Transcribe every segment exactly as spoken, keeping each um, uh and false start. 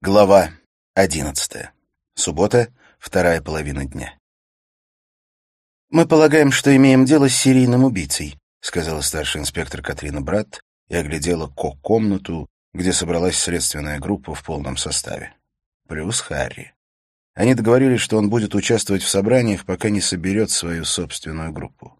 Глава одиннадцатая. Суббота, вторая половина дня. «Мы полагаем, что имеем дело с серийным убийцей», — сказала старший инспектор Катрина Братт и оглядела ко-комнату, где собралась следственная группа в полном составе. Плюс Харри. Они договорились, что он будет участвовать в собраниях, пока не соберет свою собственную группу.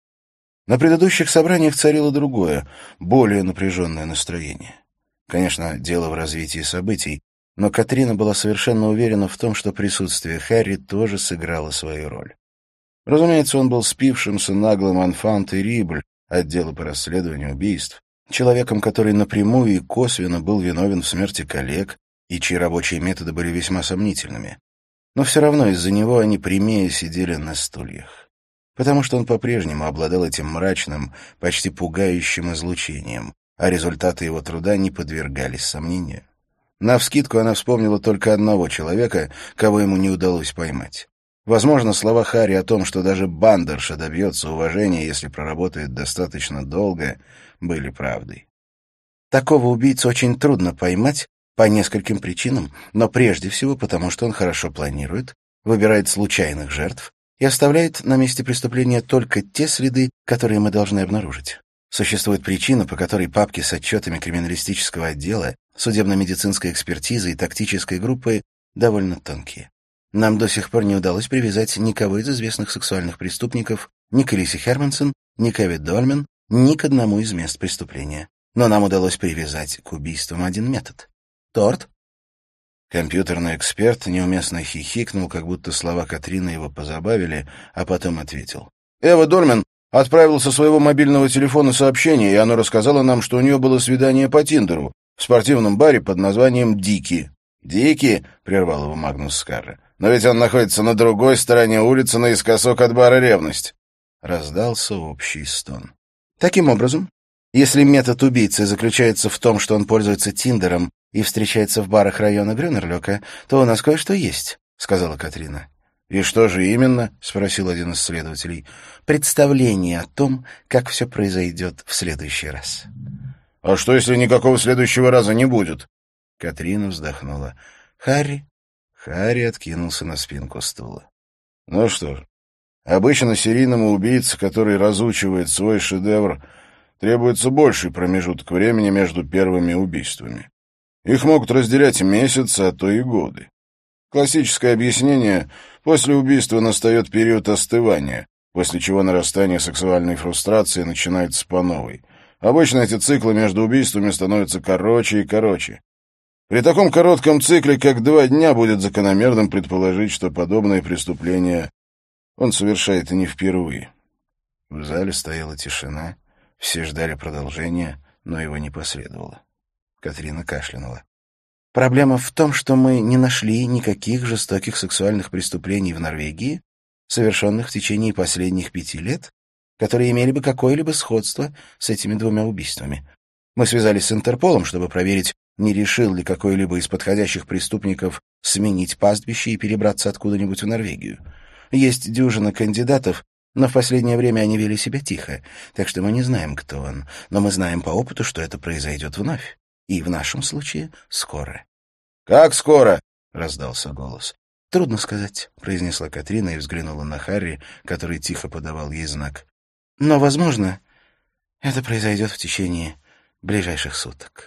На предыдущих собраниях царило другое, более напряженное настроение. Конечно, дело в развитии событий, но Катрина была совершенно уверена в том, что присутствие Харри тоже сыграло свою роль. Разумеется, он был спившимся наглым enfant terrible отдела по расследованию убийств, человеком, который напрямую и косвенно был виновен в смерти коллег и чьи рабочие методы были весьма сомнительными. Но все равно из-за него они прямее сидели на стульях, потому что он по-прежнему обладал этим мрачным, почти пугающим излучением, а результаты его труда не подвергались сомнению. Навскидку она вспомнила только одного человека, кого ему не удалось поймать. Возможно, слова Харри о том, что даже бандерша добьется уважения, если проработает достаточно долго, были правдой. Такого убийцу очень трудно поймать по нескольким причинам, но прежде всего потому, что он хорошо планирует, выбирает случайных жертв и оставляет на месте преступления только те следы, которые мы должны обнаружить. Существует причина, по которой папки с отчетами криминалистического отдела, судебно-медицинской экспертизы и тактической группы довольно тонкие. Нам до сих пор не удалось привязать никого из известных сексуальных преступников, ни к Элисе Хермансон, ни к Эви Дольмен, ни к одному из мест преступления. Но нам удалось привязать к убийствам один метод. Торт? Компьютерный эксперт неуместно хихикнул, как будто слова Катрины его позабавили, а потом ответил. Эва Дольмен отправила со своего мобильного телефона сообщение, и оно рассказало нам, что у нее было свидание по Тиндеру в спортивном баре под названием «Дики». «Дики?» — прервал его Магнус Скарре. «Но ведь он находится на другой стороне улицы, наискосок от бара «Ревность». Раздался общий стон. Таким образом, если метод убийцы заключается в том, что он пользуется Тиндером и встречается в барах района Грюнерлёка, то у нас кое-что есть, — сказала Катрина. «И что же именно?» — спросил один из следователей. «Представление о том, как все произойдет в следующий раз». «А что, если никакого следующего раза не будет?» Катрина вздохнула. «Харри?» Харри откинулся на спинку стула. «Ну что ж, обычно серийному убийце, который разучивает свой шедевр, требуется больший промежуток времени между первыми убийствами. Их могут разделять месяцы, а то и годы. Классическое объяснение — после убийства настает период остывания, после чего нарастание сексуальной фрустрации начинается по новой. Обычно эти циклы между убийствами становятся короче и короче. При таком коротком цикле, как два дня, будет закономерным предположить, что подобное преступление он совершает и не впервые». В зале стояла тишина, все ждали продолжения, но его не последовало. Катрина кашлянула. «Проблема в том, что мы не нашли никаких жестоких сексуальных преступлений в Норвегии, совершенных в течение последних пяти лет, которые имели бы какое-либо сходство с этими двумя убийствами. Мы связались с Интерполом, чтобы проверить, не решил ли какой-либо из подходящих преступников сменить пастбище и перебраться откуда-нибудь в Норвегию. Есть дюжина кандидатов, но в последнее время они вели себя тихо, так что мы не знаем, кто он, но мы знаем по опыту, что это произойдет вновь. И в нашем случае скоро». «Как скоро?» — раздался голос. «Трудно сказать», — произнесла Катрина и взглянула на Харри, который тихо подавал ей знак. «Но, возможно, это произойдет в течение ближайших суток».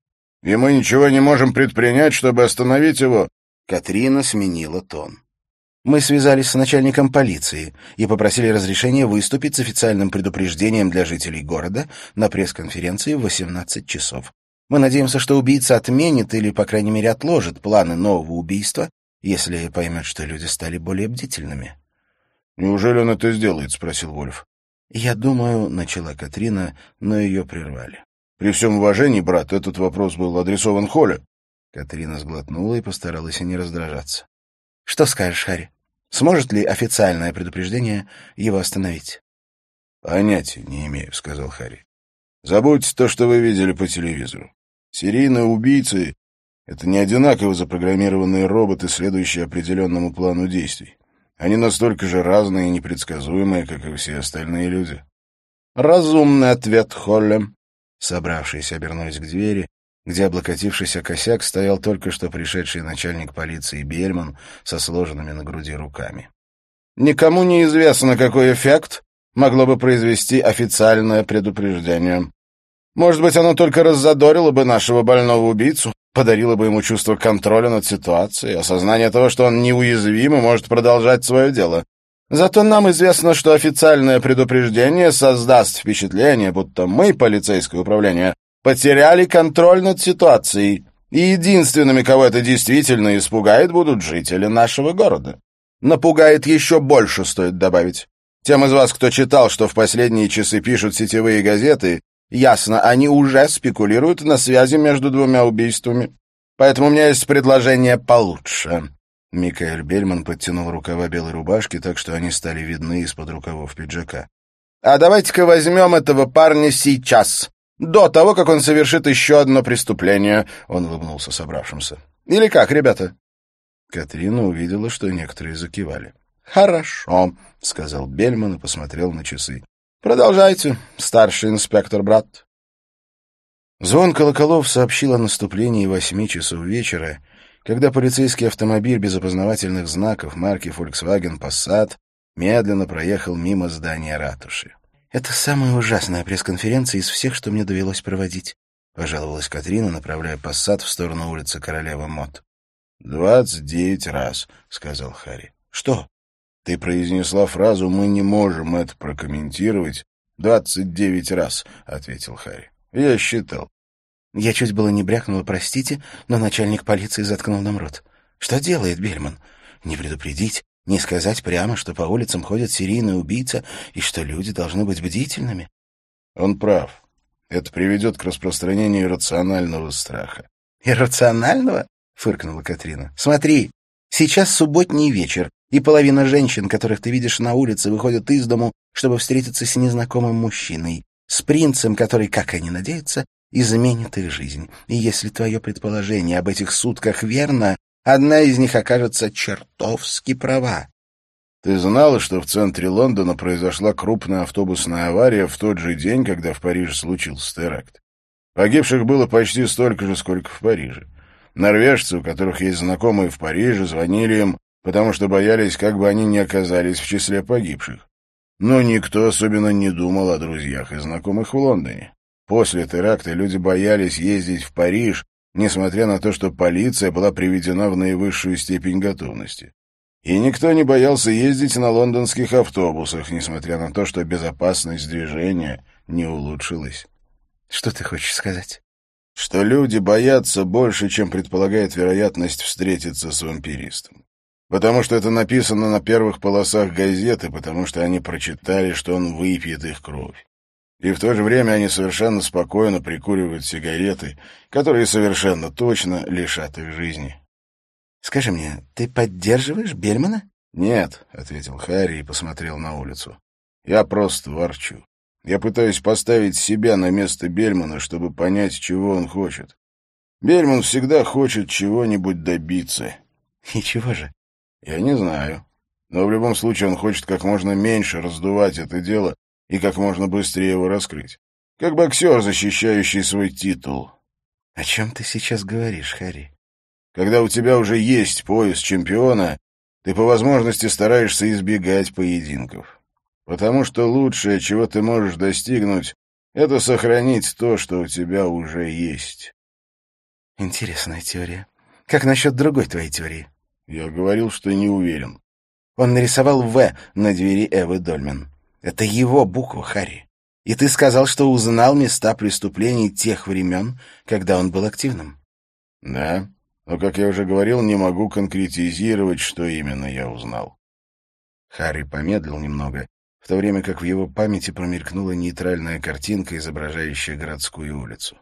«И мы ничего не можем предпринять, чтобы остановить его?» Катрина сменила тон. «Мы связались с начальником полиции и попросили разрешения выступить с официальным предупреждением для жителей города на пресс-конференции в восемнадцать часов. Мы надеемся, что убийца отменит или, по крайней мере, отложит планы нового убийства, если поймет, что люди стали более бдительными». «Неужели он это сделает?» — спросил Вольф. «Я думаю», — начала Катрина, но ее прервали. «При всем уважении, брат, этот вопрос был адресован Холле». Катрина сглотнула и постаралась и не раздражаться. «Что скажешь, Харри? Сможет ли официальное предупреждение его остановить?» «Понятия не имею», — сказал Харри. «Забудьте то, что вы видели по телевизору. Серийные убийцы — это не одинаково запрограммированные роботы, следующие определенному плану действий. Они настолько же разные и непредсказуемые, как и все остальные люди». «Разумный ответ, Холле». Собравшиеся обернулись к двери, где, облокотившись о косяк, стоял только что пришедший начальник полиции Бельман со сложенными на груди руками. «Никому не известно, какой эффект могло бы произвести официальное предупреждение. Может быть, оно только раззадорило бы нашего больного убийцу, подарило бы ему чувство контроля над ситуацией, осознание того, что он неуязвим и может продолжать свое дело. Зато нам известно, что официальное предупреждение создаст впечатление, будто мы, полицейское управление, потеряли контроль над ситуацией, и единственными, кого это действительно испугает, будут жители нашего города. Напугает еще больше, стоит добавить. Тем из вас, кто читал, что в последние часы пишут сетевые газеты, ясно, они уже спекулируют на связи между двумя убийствами. Поэтому у меня есть предложение получше». Микаэль Бельман подтянул рукава белой рубашки так, что они стали видны из-под рукавов пиджака. «А давайте-ка возьмем этого парня сейчас, до того, как он совершит еще одно преступление», — он улыбнулся собравшимся. «Или как, ребята?» Катрина увидела, что некоторые закивали. «Хорошо», — сказал Бельман и посмотрел на часы. «Продолжайте, старший инспектор Брат». Звон колоколов сообщил о наступлении восьми часов вечера, когда полицейский автомобиль без опознавательных знаков марки Volkswagen Passat медленно проехал мимо здания ратуши. «Это самая ужасная пресс-конференция из всех, что мне довелось проводить», — пожаловалась Катрина, направляя Passat в сторону улицы Королевы Мод. «Двадцать девять раз», — сказал Харри. «Что?» «Ты произнесла фразу «мы не можем это прокомментировать» двадцать девять раз», — ответил Харри. «Я считал». Я чуть было не брякнула, простите, но начальник полиции заткнул нам рот. Что делает Бельман? Не предупредить, не сказать прямо, что по улицам ходит серийный убийца и что люди должны быть бдительными? Он прав. Это приведет к распространению иррационального страха. «Иррационального?» — фыркнула Катрина. «Смотри, сейчас субботний вечер, и половина женщин, которых ты видишь на улице, выходят из дому, чтобы встретиться с незнакомым мужчиной, с принцем, который, как они надеются, изменит их жизнь. И если твое предположение об этих сутках верно, одна из них окажется чертовски права». «Ты знала, что в центре Лондона произошла крупная автобусная авария в тот же день, когда в Париже случился теракт? Погибших было почти столько же, сколько в Париже. Норвежцы, у которых есть знакомые в Париже, звонили им, потому что боялись, как бы они не оказались в числе погибших. Но никто особенно не думал о друзьях и знакомых в Лондоне. После теракта люди боялись ездить в Париж, несмотря на то, что полиция была приведена в наивысшую степень готовности. И никто не боялся ездить на лондонских автобусах, несмотря на то, что безопасность движения не улучшилась. Что ты хочешь сказать? Что люди боятся больше, чем предполагает вероятность встретиться с вампиристом. Потому что это написано на первых полосах газеты, потому что они прочитали, что он выпьет их кровь. И в то же время они совершенно спокойно прикуривают сигареты, которые совершенно точно лишат их жизни. «Скажи мне, ты поддерживаешь Бельмана?» «Нет», — ответил Харри и посмотрел на улицу. «Я просто ворчу. Я пытаюсь поставить себя на место Бельмана, чтобы понять, чего он хочет. Бельман всегда хочет чего-нибудь добиться». «И чего же?» «Я не знаю. Но в любом случае он хочет как можно меньше раздувать это дело и как можно быстрее его раскрыть. Как боксер, защищающий свой титул». «О чем ты сейчас говоришь, Харри?» «Когда у тебя уже есть пояс чемпиона, ты по возможности стараешься избегать поединков. Потому что лучшее, чего ты можешь достигнуть, это сохранить то, что у тебя уже есть». «Интересная теория. Как насчет другой твоей теории?» «Я говорил, что не уверен». Он нарисовал «В» на двери Эвы Дольмен. Это его буква, Харри. И ты сказал, что узнал места преступлений тех времен, когда он был активным. Да, но, как я уже говорил, не могу конкретизировать, что именно я узнал. Харри помедлил немного, в то время как в его памяти промелькнула нейтральная картинка, изображающая городскую улицу.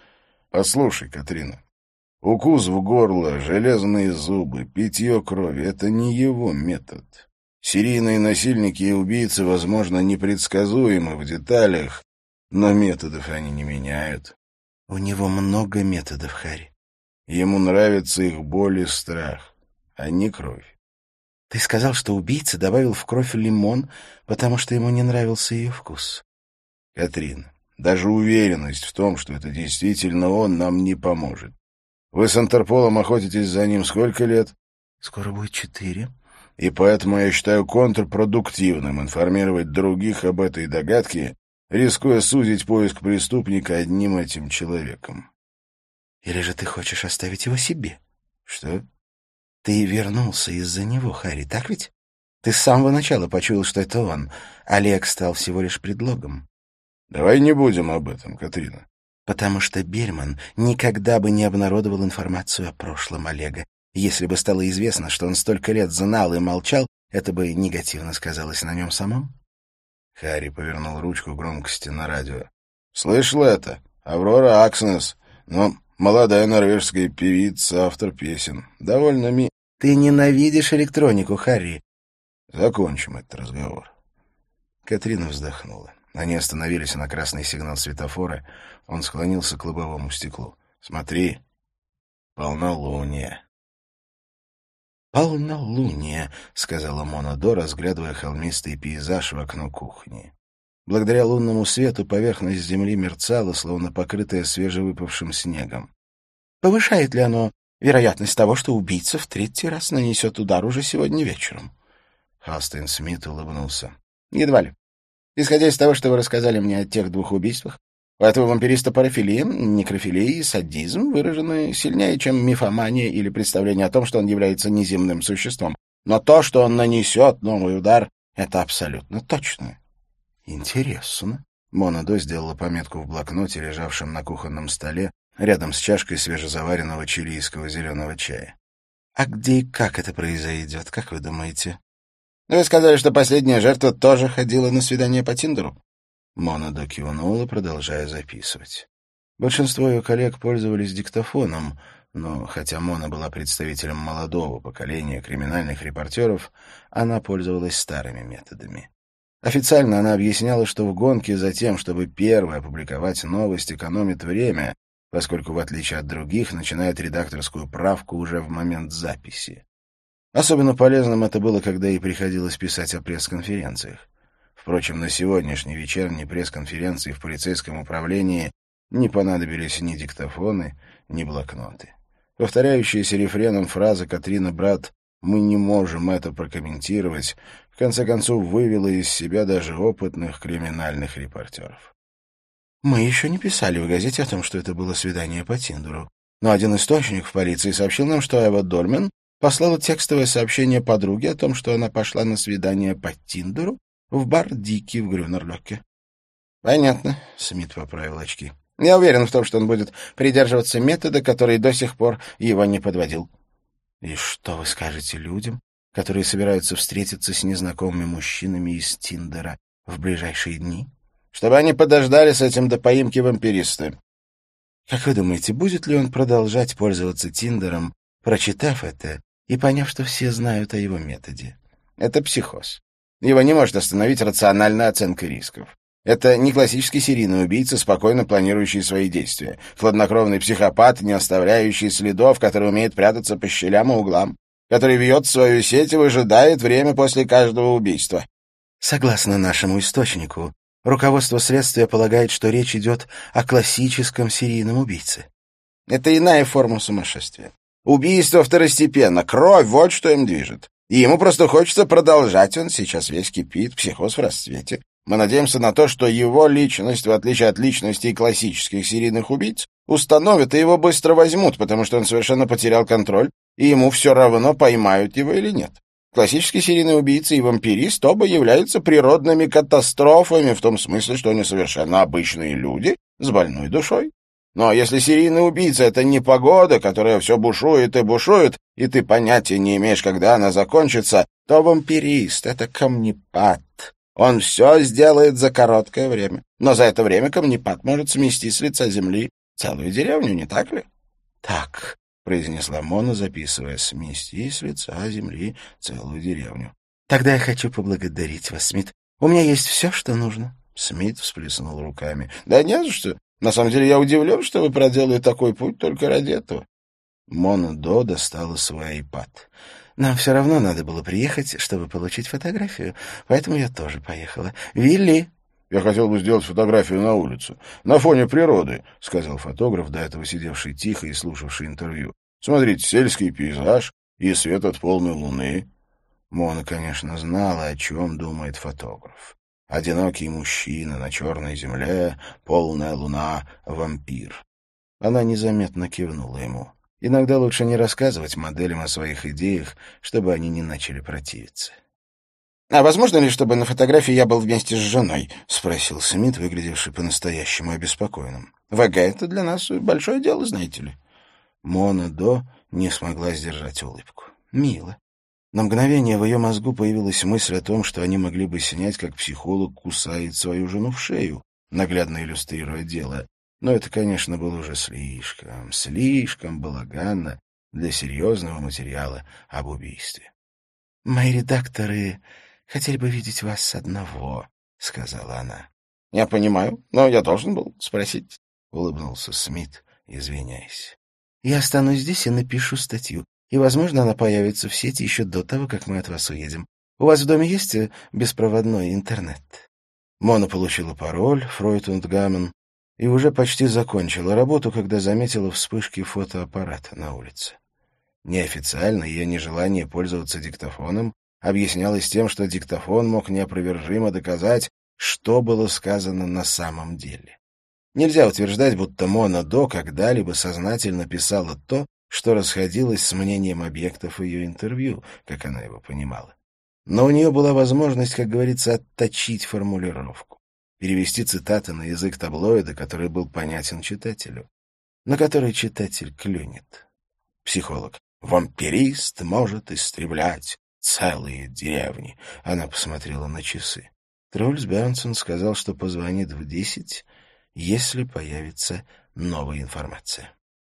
Послушай, Катрина, укус в горло, железные зубы, питье крови — это не его метод. Серийные насильники и убийцы, возможно, непредсказуемы в деталях, но методов они не меняют. У него много методов, Харри. Ему нравится их боль и страх, а не кровь. Ты сказал, что убийца добавил в кровь лимон, потому что ему не нравился ее вкус. Катрин, Даже уверенность в том, что это действительно он, нам не поможет. Вы с Интерполом охотитесь за ним сколько лет? Скоро будет четыре. И поэтому я считаю контрпродуктивным информировать других об этой догадке, рискуя сузить поиск преступника одним этим человеком. Или же ты хочешь оставить его себе? Что? Ты вернулся из-за него, Харри, так ведь? Ты с самого начала почуял, что это он. Олег стал всего лишь предлогом. Давай не будем об этом, Катрина. Потому что Бельман никогда бы не обнародовал информацию о прошлом Олега. Если бы стало известно, что он столько лет знал и молчал, это бы негативно сказалось на нем самом. Харри повернул ручку громкости на радио. «Слышал это? Аврора Акснес. Ну, молодая норвежская певица, автор песен. Довольно ми...» «Ты ненавидишь электронику, Харри». «Закончим этот разговор». Катрина вздохнула. Они остановились на красный сигнал светофора. Он склонился к лобовому стеклу. «Смотри, полнолуние». «Полнолуние», — сказала Мона До, разглядывая холмистый пейзаж в окно кухни. Благодаря лунному свету поверхность земли мерцала, словно покрытая свежевыпавшим снегом. «Повышает ли оно вероятность того, что убийца в третий раз нанесет удар уже сегодня вечером?» Хастин Смит улыбнулся. «Едва ли. Исходя из того, что вы рассказали мне о тех двух убийствах, у этого вампириста парафилия, некрофилия и садизм выражены сильнее, чем мифомания или представление о том, что он является неземным существом. Но то, что он нанесет новый удар, это абсолютно точно». «Интересно». Мона До сделала пометку в блокноте, лежавшем на кухонном столе, рядом с чашкой свежезаваренного чилийского зеленого чая. «А где и как это произойдет, как вы думаете?» «Вы сказали, что последняя жертва тоже ходила на свидание по Тиндеру?» Мона До кивнула, продолжая записывать. Большинство ее коллег пользовались диктофоном, но хотя Мона была представителем молодого поколения криминальных репортеров, она пользовалась старыми методами. Официально она объясняла, что в гонке за тем, чтобы первой опубликовать новость, экономит время, поскольку, в отличие от других, начинает редакторскую правку уже в момент записи. Особенно полезным это было, когда ей приходилось писать о пресс-конференциях. Впрочем, на сегодняшней вечерней пресс-конференции в полицейском управлении не понадобились ни диктофоны, ни блокноты. Повторяющаяся рефреном фраза Катрины Братт «Мы не можем это прокомментировать» в конце концов вывела из себя даже опытных криминальных репортеров. «Мы еще не писали в газете о том, что это было свидание по Тиндеру. Но один источник в полиции сообщил нам, что Эва Дольмен послала текстовое сообщение подруге о том, что она пошла на свидание по Тиндеру в бар «Дики» в Грюнерлёке». «Понятно», — Смит поправил очки. «Я уверен в том, что он будет придерживаться метода, который до сих пор его не подводил». «И что вы скажете людям, которые собираются встретиться с незнакомыми мужчинами из Тиндера в ближайшие дни?» «Чтобы они подождали с этим до поимки вампириста». «Как вы думаете, будет ли он продолжать пользоваться Тиндером, прочитав это и поняв, что все знают о его методе?» «Это психоз. Его не может остановить рациональная оценка рисков. Это не классический серийный убийца, спокойно планирующий свои действия. Хладнокровный психопат, не оставляющий следов, который умеет прятаться по щелям и углам, который вьет свою сеть и выжидает время после каждого убийства». «Согласно нашему источнику, руководство следствия полагает, что речь идет о классическом серийном убийце». «Это иная форма сумасшествия. Убийство второстепенно, кровь — вот что им движет. И ему просто хочется продолжать, он сейчас весь кипит, психоз в расцвете. Мы надеемся на то, что его личность, в отличие от личностей классических серийных убийц, установят и его быстро возьмут, потому что он совершенно потерял контроль, и ему все равно, поймают его или нет. Классический серийный убийца и вампирист оба являются природными катастрофами в том смысле, что они совершенно обычные люди с больной душой. Но если серийный убийца — это не погода, которая все бушует и бушует, и ты понятия не имеешь, когда она закончится, то вампирист — это камнепад. Он все сделает за короткое время. Но за это время камнепад может смести с лица земли целую деревню, не так ли? — Так, — произнесла Мона, записывая, — смести с лица земли целую деревню. — Тогда я хочу поблагодарить вас, Смит. У меня есть все, что нужно. Смит всплеснул руками. — Да не за что. На самом деле я удивлен, что вы проделали такой путь только ради этого. Мона До достала свой айпад. Нам все равно надо было приехать, чтобы получить фотографию, поэтому я тоже поехала. Вилли, Я хотел бы сделать фотографию на улице, на фоне природы», — сказал фотограф, до этого сидевший тихо и слушавший интервью. «Смотрите, сельский пейзаж и свет от полной луны». Мона, конечно, знала, о чем думает фотограф. Одинокий мужчина на черной земле, полная луна, вампир. Она незаметно кивнула ему. Иногда лучше не рассказывать моделям о своих идеях, чтобы они не начали противиться. «А возможно ли, чтобы на фотографии я был вместе с женой?» — спросил Смит, выглядевший по-настоящему обеспокоенным. «ВГ — это для нас большое дело, знаете ли». Мона До не смогла сдержать улыбку. «Мило». На мгновение в ее мозгу появилась мысль о том, что они могли бы снять, как психолог кусает свою жену в шею, наглядно иллюстрируя дело. Но это, конечно, было уже слишком, слишком балаганно для серьезного материала об убийстве. «Мои редакторы хотели бы видеть вас одного», — сказала она. «Я понимаю, но я должен был спросить», — улыбнулся Смит, извиняясь. «Я останусь здесь и напишу статью, и, возможно, она появится в сети еще до того, как мы от вас уедем. У вас в доме есть беспроводной интернет?» Мона получила пароль, Фройд und Gammon, и уже почти закончила работу, когда заметила вспышки фотоаппарата на улице. Неофициально ее нежелание пользоваться диктофоном объяснялось тем, что диктофон мог неопровержимо доказать, что было сказано на самом деле. Нельзя утверждать, будто Мона До когда-либо сознательно писала то, что расходилось с мнением объектов ее интервью, как она его понимала. Но у нее была возможность, как говорится, отточить формулировку, перевести цитаты на язык таблоида, который был понятен читателю, на который читатель клюнет. Психолог. «Вампирист может истреблять целые деревни». Она посмотрела на часы. Трульс Бернсон сказал, что позвонит в десять, если появится новая информация.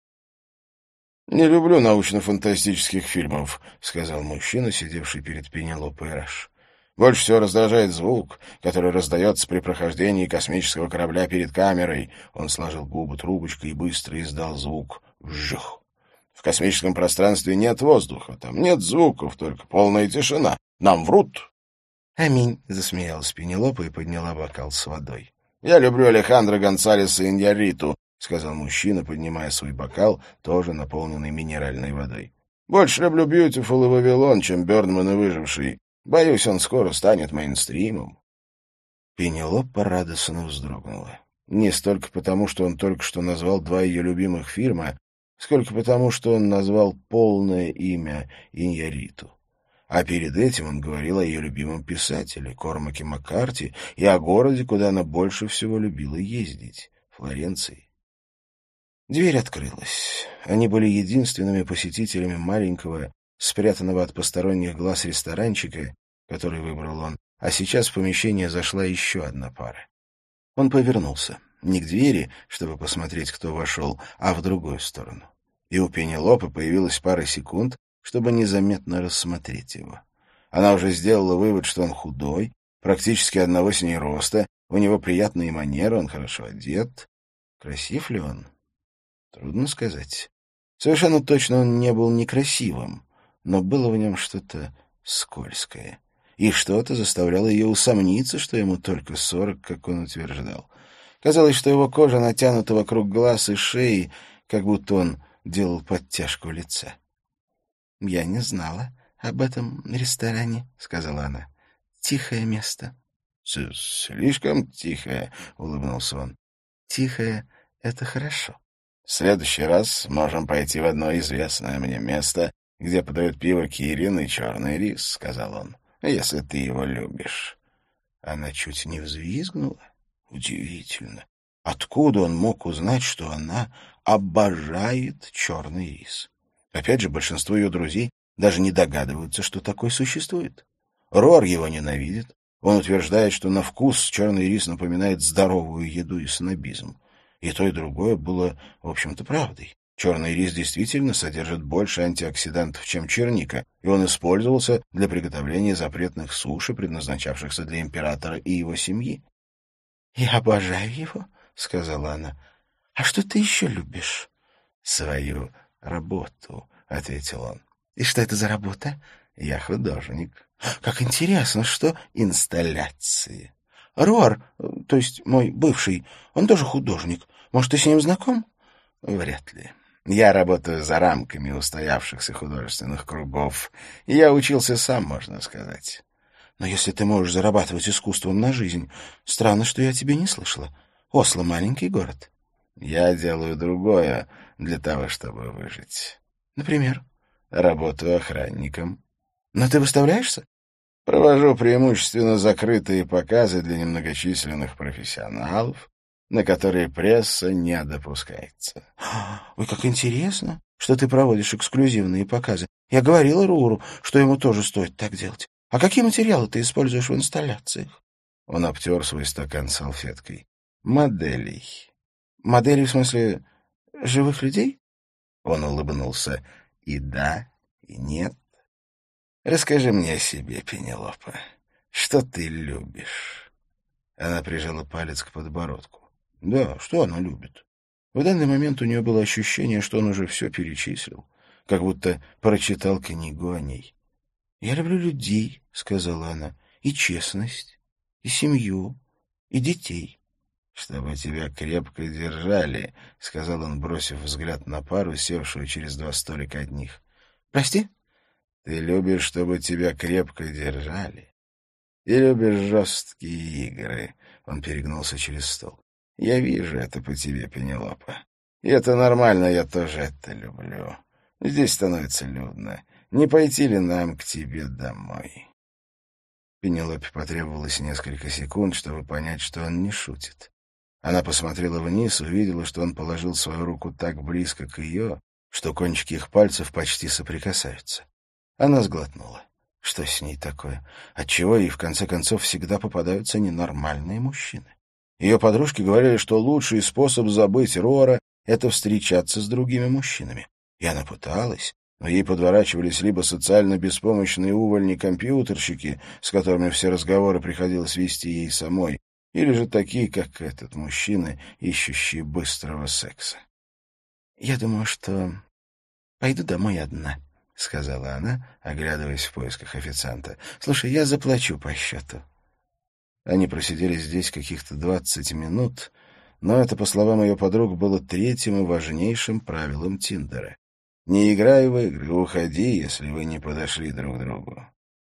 «Не люблю научно-фантастических фильмов», — сказал мужчина, сидевший перед Пенелопой Раш. «Больше всего раздражает звук, который раздается при прохождении космического корабля перед камерой». Он сложил губы трубочкой и быстро издал звук «вжух». «В космическом пространстве нет воздуха, там нет звуков, только полная тишина. Нам врут». «Аминь», — засмеялась Пенелопа и подняла бокал с водой. «Я люблю Алехандро Гонсалеса Иньярриту», — сказал мужчина, поднимая свой бокал, тоже наполненный минеральной водой. «Больше люблю Бьютифул и Вавилон, чем Бёрдман и Выживший. Боюсь, он скоро станет мейнстримом». Пенелопа радостно вздрогнула. Не столько потому, что он только что назвал два ее любимых фильма, сколько потому, что он назвал полное имя Иньярриту. А перед этим он говорил о ее любимом писателе, Кормаке Маккарти, и о городе, куда она больше всего любила ездить — Флоренции. Дверь открылась. Они были единственными посетителями маленького, спрятанного от посторонних глаз ресторанчика, который выбрал он, а сейчас в помещение зашла еще одна пара. Он повернулся, не к двери, чтобы посмотреть, кто вошел, а в другую сторону. И у Пенелопы появилась пара секунд, чтобы незаметно рассмотреть его. Она уже сделала вывод, что он худой, практически одного с ней роста, у него приятные манеры, он хорошо одет. Красив ли он? Трудно сказать. Совершенно точно он не был некрасивым, но было в нем что-то скользкое. И что-то заставляло ее усомниться, что ему только сорок, как он утверждал. Казалось, что его кожа натянута вокруг глаз и шеи, как будто он делал подтяжку лица. «Я не знала об этом ресторане», — сказала она. «Тихое место». «Слишком тихое», — улыбнулся он. «Тихое — это хорошо». «В следующий раз можем пойти в одно известное мне место, где подают пиво Кирин и черный рис», — сказал он, — «если ты его любишь». Она чуть не взвизгнула. Удивительно. Откуда он мог узнать, что она обожает черный рис? Опять же, большинство ее друзей даже не догадываются, что такой существует. Рор его ненавидит. Он утверждает, что на вкус черный рис напоминает здоровую еду и снобизм. И то, и другое было, в общем-то, правдой. Черный рис действительно содержит больше антиоксидантов, чем черника, и он использовался для приготовления запретных суши, предназначавшихся для императора и его семьи. «Я обожаю его», — сказала она. «А что ты еще любишь?» «Свою работу», — ответил он. «И что это за работа?» «Я художник». «Как интересно, что?» «Инсталляции». Руар, то есть мой бывший, он тоже художник. Может, ты с ним знаком? Вряд ли. Я работаю за рамками устоявшихся художественных кругов, и я учился сам, можно сказать. Но если ты можешь зарабатывать искусством на жизнь, странно, что я о тебе не слышала. Осло — маленький город. Я делаю другое для того, чтобы выжить. Например? Работаю охранником. Но ты выставляешься? Провожу преимущественно закрытые показы для немногочисленных профессионалов, на которые пресса не допускается. Ой, как интересно, что ты проводишь эксклюзивные показы. Я говорила Руру, что ему тоже стоит так делать. А какие материалы ты используешь в инсталляциях? Он обтер свой стакан салфеткой. Моделей. Моделей в смысле живых людей? Он улыбнулся. И да, и нет. Расскажи мне о себе, Пенелопа. Что ты любишь? Она прижала палец к подбородку. Да, что она любит? В данный момент у нее было ощущение, что он уже все перечислил, как будто прочитал книгу о ней. «Я люблю людей», — сказала она, — «и честность, и семью, и детей». «Чтобы тебя крепко держали», — сказал он, бросив взгляд на пару, севшую через два столика от них. «Прости?» «Ты любишь, чтобы тебя крепко держали, и любишь жесткие игры». Он перегнулся через стол. «Я вижу это по тебе, Пенелопа. И это нормально, я тоже это люблю. Здесь становится людно. Не пойти ли нам к тебе домой?» Пенелопе потребовалось несколько секунд, чтобы понять, что он не шутит. Она посмотрела вниз, увидела, что он положил свою руку так близко к ее, что кончики их пальцев почти соприкасаются. Она сглотнула. Что с ней такое? Отчего ей, в конце концов, всегда попадаются ненормальные мужчины? Ее подружки говорили, что лучший способ забыть Рора — это встречаться с другими мужчинами. И она пыталась, но ей подворачивались либо социально беспомощные увольни-компьютерщики, с которыми все разговоры приходилось вести ей самой, или же такие, как этот, мужчины, ищущие быстрого секса. «Я думаю, что пойду домой одна», — сказала она, оглядываясь в поисках официанта. «Слушай, я заплачу по счету». Они просидели здесь каких-то двадцать минут, но это, по словам ее подруг, было третьим и важнейшим правилом Тиндера. Не играй в игры, уходи, если вы не подошли друг к другу.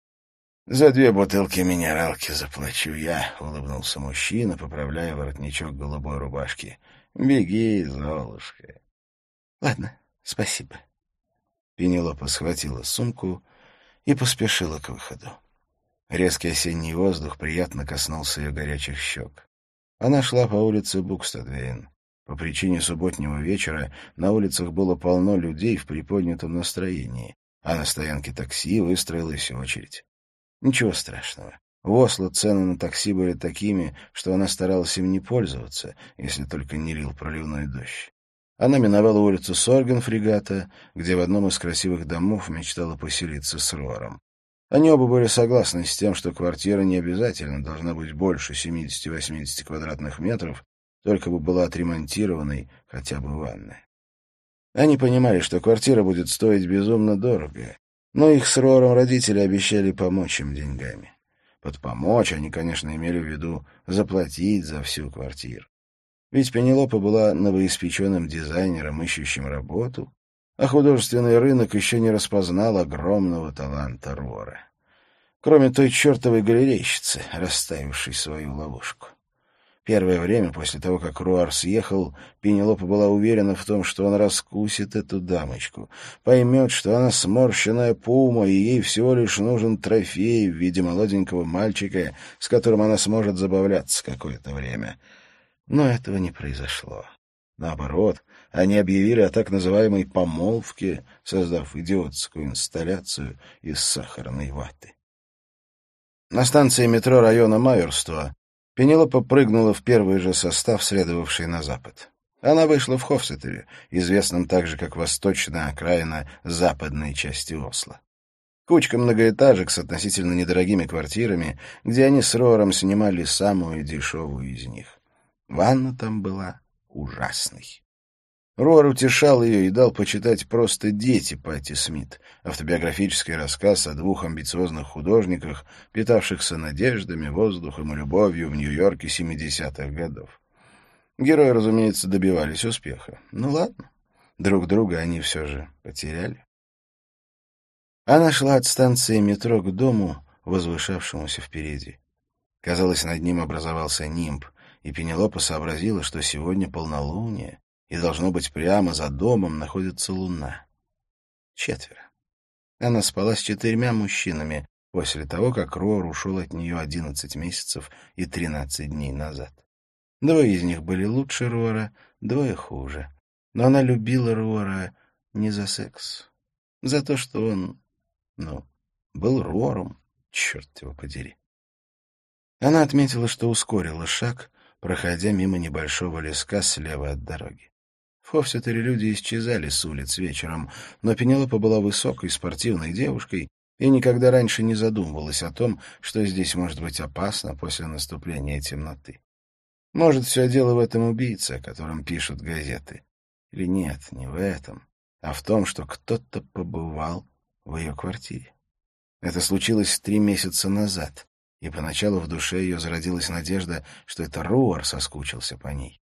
«За две бутылки минералки заплачу я», — улыбнулся мужчина, поправляя воротничок голубой рубашки. «Беги, Золушка». «Ладно, спасибо». Пенелопа схватила сумку и поспешила к выходу. Резкий осенний воздух приятно коснулся ее горячих щек. Она шла по улице Букстедвейн. По причине субботнего вечера на улицах было полно людей в приподнятом настроении, а на стоянке такси выстроилась очередь. Ничего страшного. В Осло цены на такси были такими, что она старалась им не пользоваться, если только не лил проливной дождь. Она миновала улицу Сорген-фрегата, где в одном из красивых домов мечтала поселиться с Рором. Они оба были согласны с тем, что квартира не обязательно должна быть больше семидесяти-восьмидесяти квадратных метров, только бы была отремонтированной хотя бы ванная. Они понимали, что квартира будет стоить безумно дорого, но их с Рором родители обещали помочь им деньгами. Под «помочь» они, конечно, имели в виду заплатить за всю квартиру. Ведь Пенелопа была новоиспеченным дизайнером, ищущим работу, а художественный рынок еще не распознал огромного таланта Рора. Кроме той чертовой галерейщицы, расставившей свою ловушку. Первое время, после того, как Руар съехал, Пенелопа была уверена в том, что он раскусит эту дамочку, поймет, что она сморщенная пума, и ей всего лишь нужен трофей в виде молоденького мальчика, с которым она сможет забавляться какое-то время. Но этого не произошло. Наоборот, они объявили о так называемой «помолвке», создав идиотскую инсталляцию из сахарной ваты. На станции метро района Майорства Пенелопа прыгнула в первый же состав, следовавший на запад. Она вышла в Хофсетере, известном также как восточная окраина западной части Осло. Кучка многоэтажек с относительно недорогими квартирами, где они с Рором снимали самую дешевую из них. Ванна там была ужасной. Руар утешал ее и дал почитать «Просто дети» Патти Смит, автобиографический рассказ о двух амбициозных художниках, питавшихся надеждами, воздухом и любовью в Нью-Йорке семидесятых годов. Герои, разумеется, добивались успеха. Ну ладно, друг друга они все же потеряли. Она шла от станции метро к дому, возвышавшемуся впереди. Казалось, над ним образовался нимб, и Пенелопа сообразила, что сегодня полнолуние, и, должно быть, прямо за домом находится луна. Четверо. Она спала с четырьмя мужчинами после того, как Руар ушел от нее одиннадцать месяцев и тринадцать дней назад. Двое из них были лучше Руара, двое хуже. Но она любила Руара не за секс, за то, что он, ну, был Руаром, черт его подери. Она отметила, что ускорила шаг, проходя мимо небольшого леска слева от дороги. В Хофстетере люди исчезали с улиц вечером, но Пенелопа была высокой, спортивной девушкой и никогда раньше не задумывалась о том, что здесь может быть опасно после наступления темноты. Может, все дело в этом убийце, о котором пишут газеты. Или нет, не в этом, а в том, что кто-то побывал в ее квартире. Это случилось три месяца назад, и поначалу в душе ее зародилась надежда, что это Руар соскучился по ней.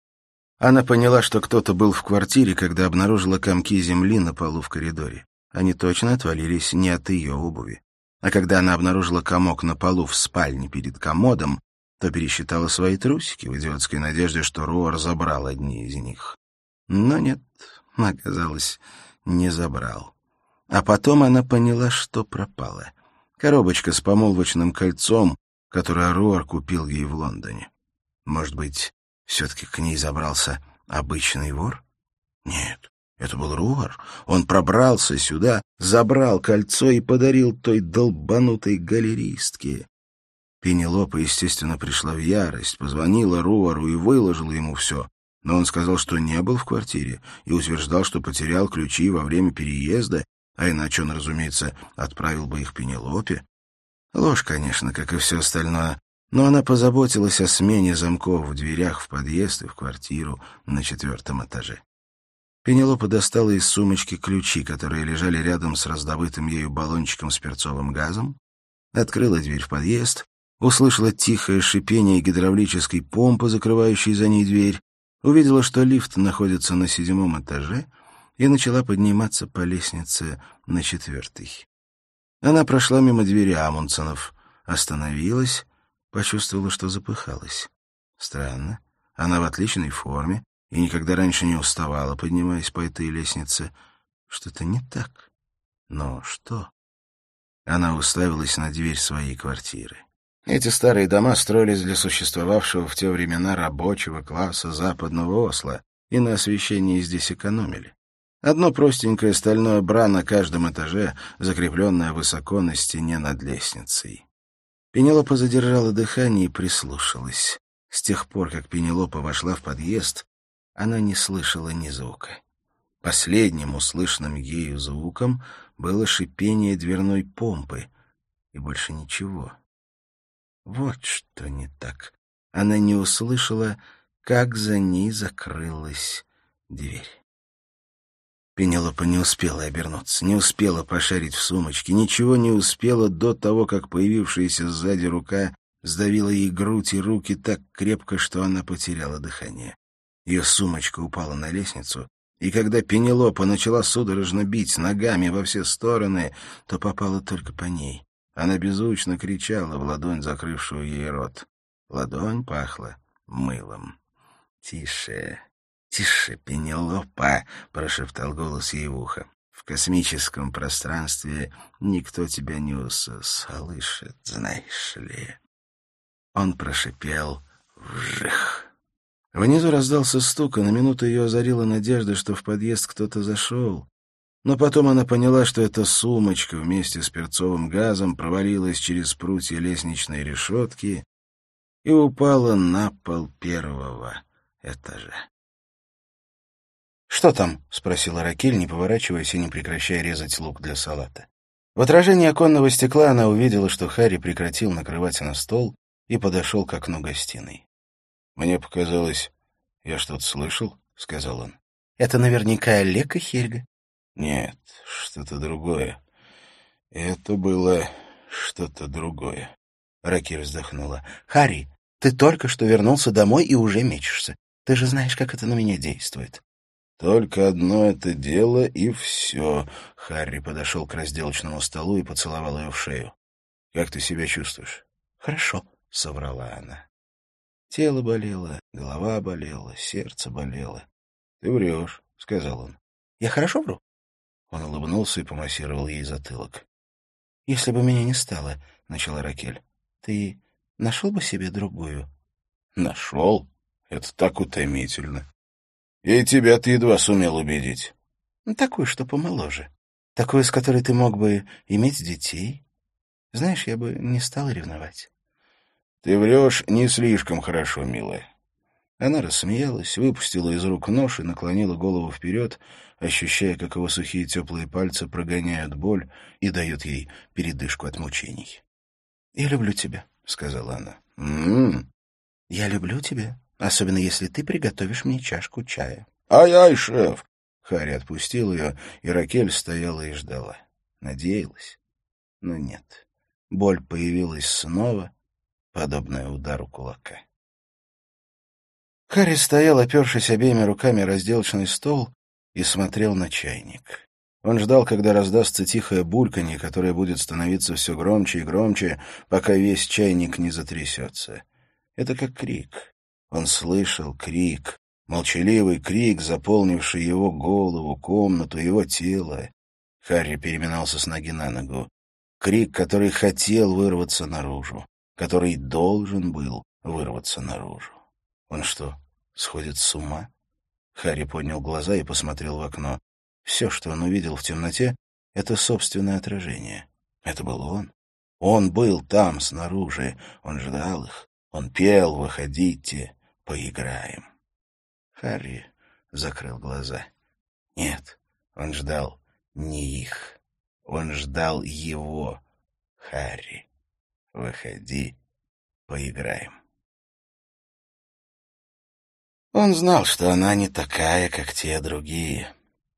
Она поняла, что кто-то был в квартире, когда обнаружила комки земли на полу в коридоре. Они точно отвалились не от ее обуви. А когда она обнаружила комок на полу в спальне перед комодом, то пересчитала свои трусики в идиотской надежде, что Руар забрал одни из них. Но нет, оказалось, не забрал. А потом она поняла, что пропала. Коробочка с помолвочным кольцом, которое Руар купил ей в Лондоне. Может быть, все-таки к ней забрался обычный вор? Нет, это был Руар. Он пробрался сюда, забрал кольцо и подарил той долбанутой галеристке. Пенелопа, естественно, пришла в ярость, позвонила Руару и выложила ему все. Но он сказал, что не был в квартире, и утверждал, что потерял ключи во время переезда, а иначе он, разумеется, отправил бы их Пенелопе. Ложь, конечно, как и все остальное. Но она позаботилась о смене замков в дверях в подъезд и в квартиру на четвертом этаже. Пенелопа достала из сумочки ключи, которые лежали рядом с раздобытым ею баллончиком с перцовым газом, открыла дверь в подъезд, услышала тихое шипение гидравлической помпы, закрывающей за ней дверь, увидела, что лифт находится на седьмом этаже, и начала подниматься по лестнице на четвертый. Она прошла мимо двери Амундсенов, остановилась, почувствовала, что запыхалась. Странно. Она в отличной форме и никогда раньше не уставала, поднимаясь по этой лестнице. Что-то не так. Но что? Она уставилась на дверь своей квартиры. Эти старые дома строились для существовавшего в те времена рабочего класса западного Осло, и на освещении здесь экономили. Одно простенькое стальное бра на каждом этаже, закрепленное высоко на стене над лестницей. Пенелопа задержала дыхание и прислушалась. С тех пор, как Пенелопа вошла в подъезд, она не слышала ни звука. Последним услышанным ею звуком было шипение дверной помпы, и больше ничего. Вот что не так. Она не услышала, как за ней закрылась дверь. Пенелопа не успела обернуться, не успела пошарить в сумочке, ничего не успела до того, как появившаяся сзади рука сдавила ей грудь и руки так крепко, что она потеряла дыхание. Ее сумочка упала на лестницу, и когда Пенелопа начала судорожно бить ногами во все стороны, то попала только по ней. Она беззвучно кричала в ладонь, закрывшую ей рот. Ладонь пахла мылом. «Тише, тише, Пенелопа!» — прошептал голос ей в ухо. «В космическом пространстве никто тебя не услышит, знаешь ли». Он прошипел «вжих». Внизу раздался стук, и на минуту ее озарила надежда, что в подъезд кто-то зашел. Но потом она поняла, что эта сумочка вместе с перцовым газом провалилась через прутья лестничной решетки и упала на пол первого этажа. «Что там?» — спросила Ракель, не поворачиваясь и не прекращая резать лук для салата. В отражении оконного стекла она увидела, что Харри прекратил накрывать на стол и подошел к окну гостиной. «Мне показалось, я что-то слышал», — сказал он. Это наверняка Лек и Хельга. Нет, что-то другое. Это было что-то другое. Ракель вздохнула. Харри, ты только что вернулся домой и уже мечешься. Ты же знаешь, как это на меня действует. Только одно это дело, и все. Харри подошел к разделочному столу и поцеловал ее в шею. Как ты себя чувствуешь? Хорошо, соврала она. Тело болело, голова болела, сердце болело. Ты врешь, сказал он. Я хорошо вру? Он улыбнулся и помассировал ей затылок. Если бы меня не стало, начала Ракель, ты нашел бы себе другую? Нашел? Это так утомительно. И тебя ты едва сумел убедить. Такую, что помоложе. Такую, с которой ты мог бы иметь детей. Знаешь, я бы не стала ревновать. Ты врешь не слишком хорошо, милая. Она рассмеялась, выпустила из рук нож и наклонила голову вперед, ощущая, как его сухие теплые пальцы прогоняют боль и дают ей передышку от мучений. «Я люблю тебя», — сказала она. «М-м-м». «Я люблю тебя, особенно если ты приготовишь мне чашку чая». «Ай-ай, шеф!» Харри отпустил ее, и Ракель стояла и ждала. Надеялась, но нет. Боль появилась снова, подобная удару кулака. Харри стоял, опершись обеими руками о разделочный стол, и смотрел на чайник. Он ждал, когда раздастся тихое бульканье, которое будет становиться все громче и громче, пока весь чайник не затрясется. Это как крик. Он слышал крик, молчаливый крик, заполнивший его голову, комнату, его тело. Харри переминался с ноги на ногу. Крик, который хотел вырваться наружу, который должен был вырваться наружу. Он что, сходит с ума? Харри поднял глаза и посмотрел в окно. Все, что он увидел в темноте, — это собственное отражение. Это был он. Он был там, снаружи. Он ждал их. Он пел: «Выходите, поиграем». Харри закрыл глаза. Нет, он ждал не их. Он ждал его. Харри, выходи, поиграем. Он знал, что она не такая, как те другие.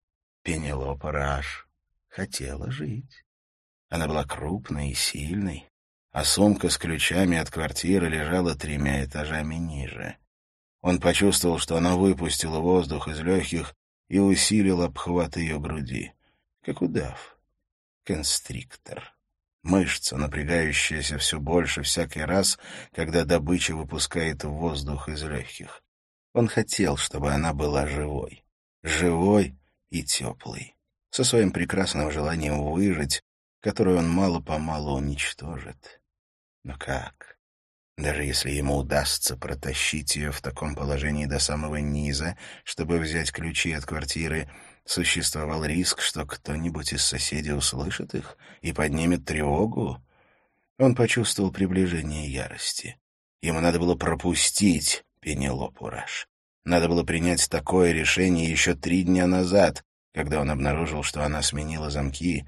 Пенелопа Раш хотела жить. Она была крупной и сильной, а сумка с ключами от квартиры лежала тремя этажами ниже. Он почувствовал, что она выпустила воздух из легких и усилил обхват ее груди, как удав. Констриктор. Мышца, напрягающаяся все больше всякий раз, когда добыча выпускает воздух из легких. Он хотел, чтобы она была живой. Живой и теплой. Со своим прекрасным желанием выжить, которое он мало-помалу уничтожит. Но как? Даже если ему удастся протащить ее в таком положении до самого низа, чтобы взять ключи от квартиры, существовал риск, что кто-нибудь из соседей услышит их и поднимет тревогу. Он почувствовал приближение ярости. Ему надо было пропустить Пенелопу Раш. Надо было принять такое решение еще три дня назад, когда он обнаружил, что она сменила замки.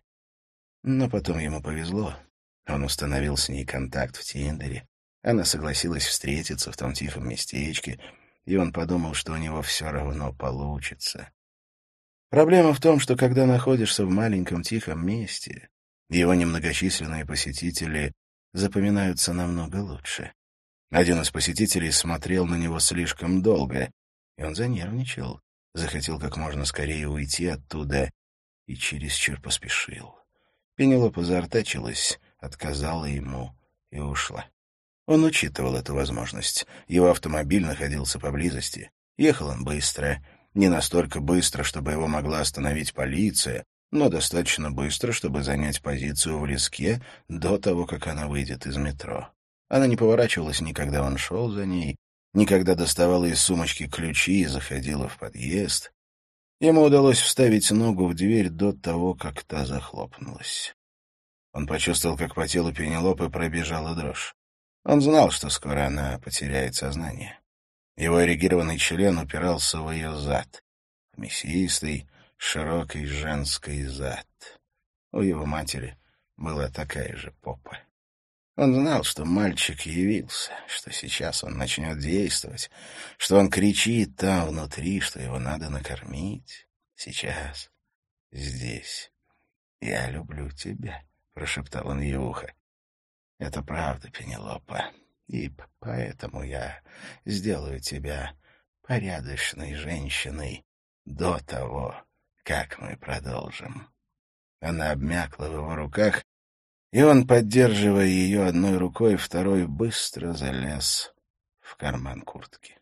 Но потом ему повезло. Он установил с ней контакт в Тиндере. Она согласилась встретиться в том тихом местечке, и он подумал, что у него все равно получится. Проблема в том, что когда находишься в маленьком тихом месте, его немногочисленные посетители запоминаются намного лучше. Один из посетителей смотрел на него слишком долго, и он занервничал, захотел как можно скорее уйти оттуда и чересчур поспешил. Пенелопа заортачилась, отказала ему и ушла. Он учитывал эту возможность. Его автомобиль находился поблизости. Ехал он быстро. Не настолько быстро, чтобы его могла остановить полиция, но достаточно быстро, чтобы занять позицию в леске до того, как она выйдет из метро. Она не поворачивалась ни когда он шел за ней, ни когда доставала из сумочки ключи и заходила в подъезд. Ему удалось вставить ногу в дверь до того, как та захлопнулась. Он почувствовал, как по телу Пенелопы пробежала дрожь. Он знал, что скоро она потеряет сознание. Его эрегированный член упирался в ее зад. Мясистый, широкий женский зад. У его матери была такая же попа. Он знал, что мальчик явился, что сейчас он начнет действовать, что он кричит там внутри, что его надо накормить. Сейчас, здесь. «Я люблю тебя», — прошептал он ей в ухо. «Это правда, Пенелопа, и поэтому я сделаю тебя порядочной женщиной до того, как мы продолжим». Она обмякла в его руках, и он, поддерживая ее одной рукой, второй быстро залез в карман куртки.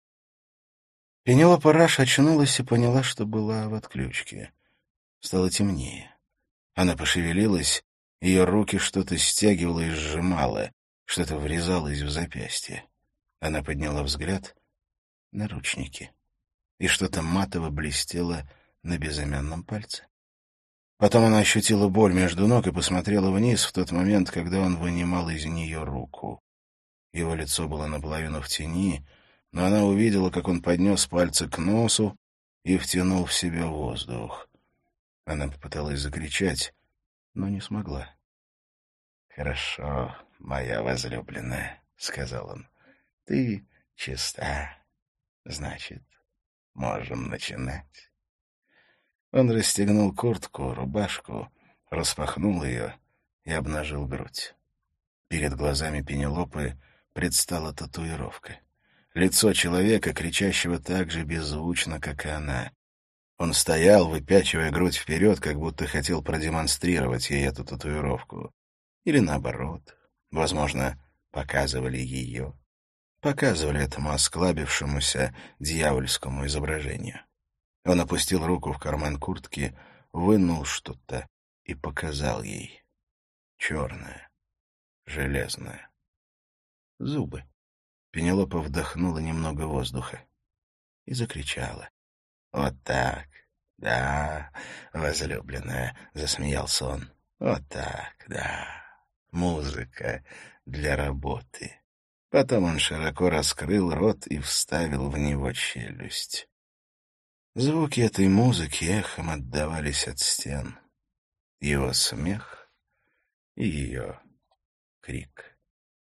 Пенелопа Раш очнулась и поняла, что была в отключке. Стало темнее. Она пошевелилась, ее руки что-то стягивало и сжимало, что-то врезалось в запястье. Она подняла взгляд — наручники, и что-то матово блестело на безымянном пальце. Потом она ощутила боль между ног и посмотрела вниз в тот момент, когда он вынимал из нее руку. Его лицо было наполовину в тени, но она увидела, как он поднес пальцы к носу и втянул в себя воздух. Она попыталась закричать, но не смогла. «Хорошо, моя возлюбленная», — сказал он, — «ты чиста. Значит, можем начинать». Он расстегнул куртку, рубашку, распахнул ее и обнажил грудь. Перед глазами Пенелопы предстала татуировка. Лицо человека, кричащего так же беззвучно, как и она. Он стоял, выпячивая грудь вперед, как будто хотел продемонстрировать ей эту татуировку. Или наоборот. Возможно, показывали ее. Показывали этому осклабившемуся дьявольскому изображению. Он опустил руку в карман куртки, вынул что-то и показал ей. Черное, железное. Зубы. Пенелопа вдохнула немного воздуха и закричала. «Вот так, да, возлюбленная», — засмеялся он. «Вот так, да, музыка для работы». Потом он широко раскрыл рот и вставил в него челюсть. Звуки этой музыки эхом отдавались от стен. Его смех и ее крик.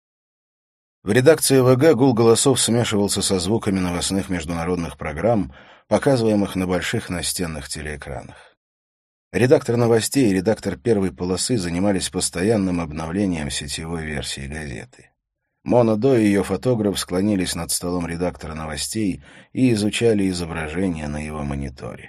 В редакции ВГ гул голосов смешивался со звуками новостных международных программ, показываемых на больших настенных телеэкранах. Редактор новостей и редактор первой полосы занимались постоянным обновлением сетевой версии газеты. Мона До и ее фотограф склонились над столом редактора новостей и изучали изображение на его мониторе.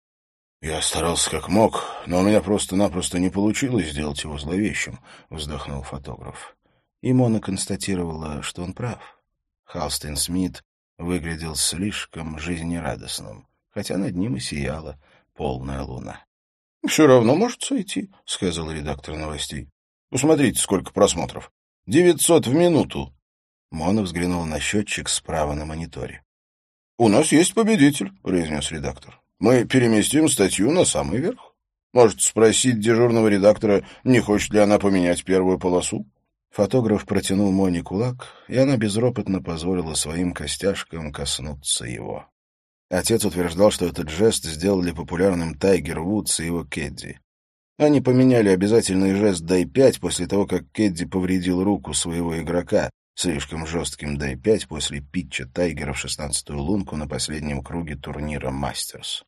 «Я старался как мог, но у меня просто-напросто не получилось сделать его зловещим», — вздохнул фотограф. И Мона констатировала, что он прав. Халстейн Смит выглядел слишком жизнерадостным, хотя над ним и сияла полная луна. «Все равно может сойти», — сказал редактор новостей. «Посмотрите, сколько просмотров. Девятьсот в минуту». Мона взглянул на счетчик справа на мониторе. «У нас есть победитель», — произнес редактор. «Мы переместим статью на самый верх. Можете спросить дежурного редактора, не хочет ли она поменять первую полосу». Фотограф протянул Моне кулак, и она безропотно позволила своим костяшкам коснуться его. Отец утверждал, что этот жест сделали популярным Тайгер Вудс и его Кэдди. Они поменяли обязательный жест «дай пять» после того, как Кэдди повредил руку своего игрока, слишком жестким «дай пять» после питча Тайгера в шестнадцатую лунку на последнем круге турнира «Мастерс».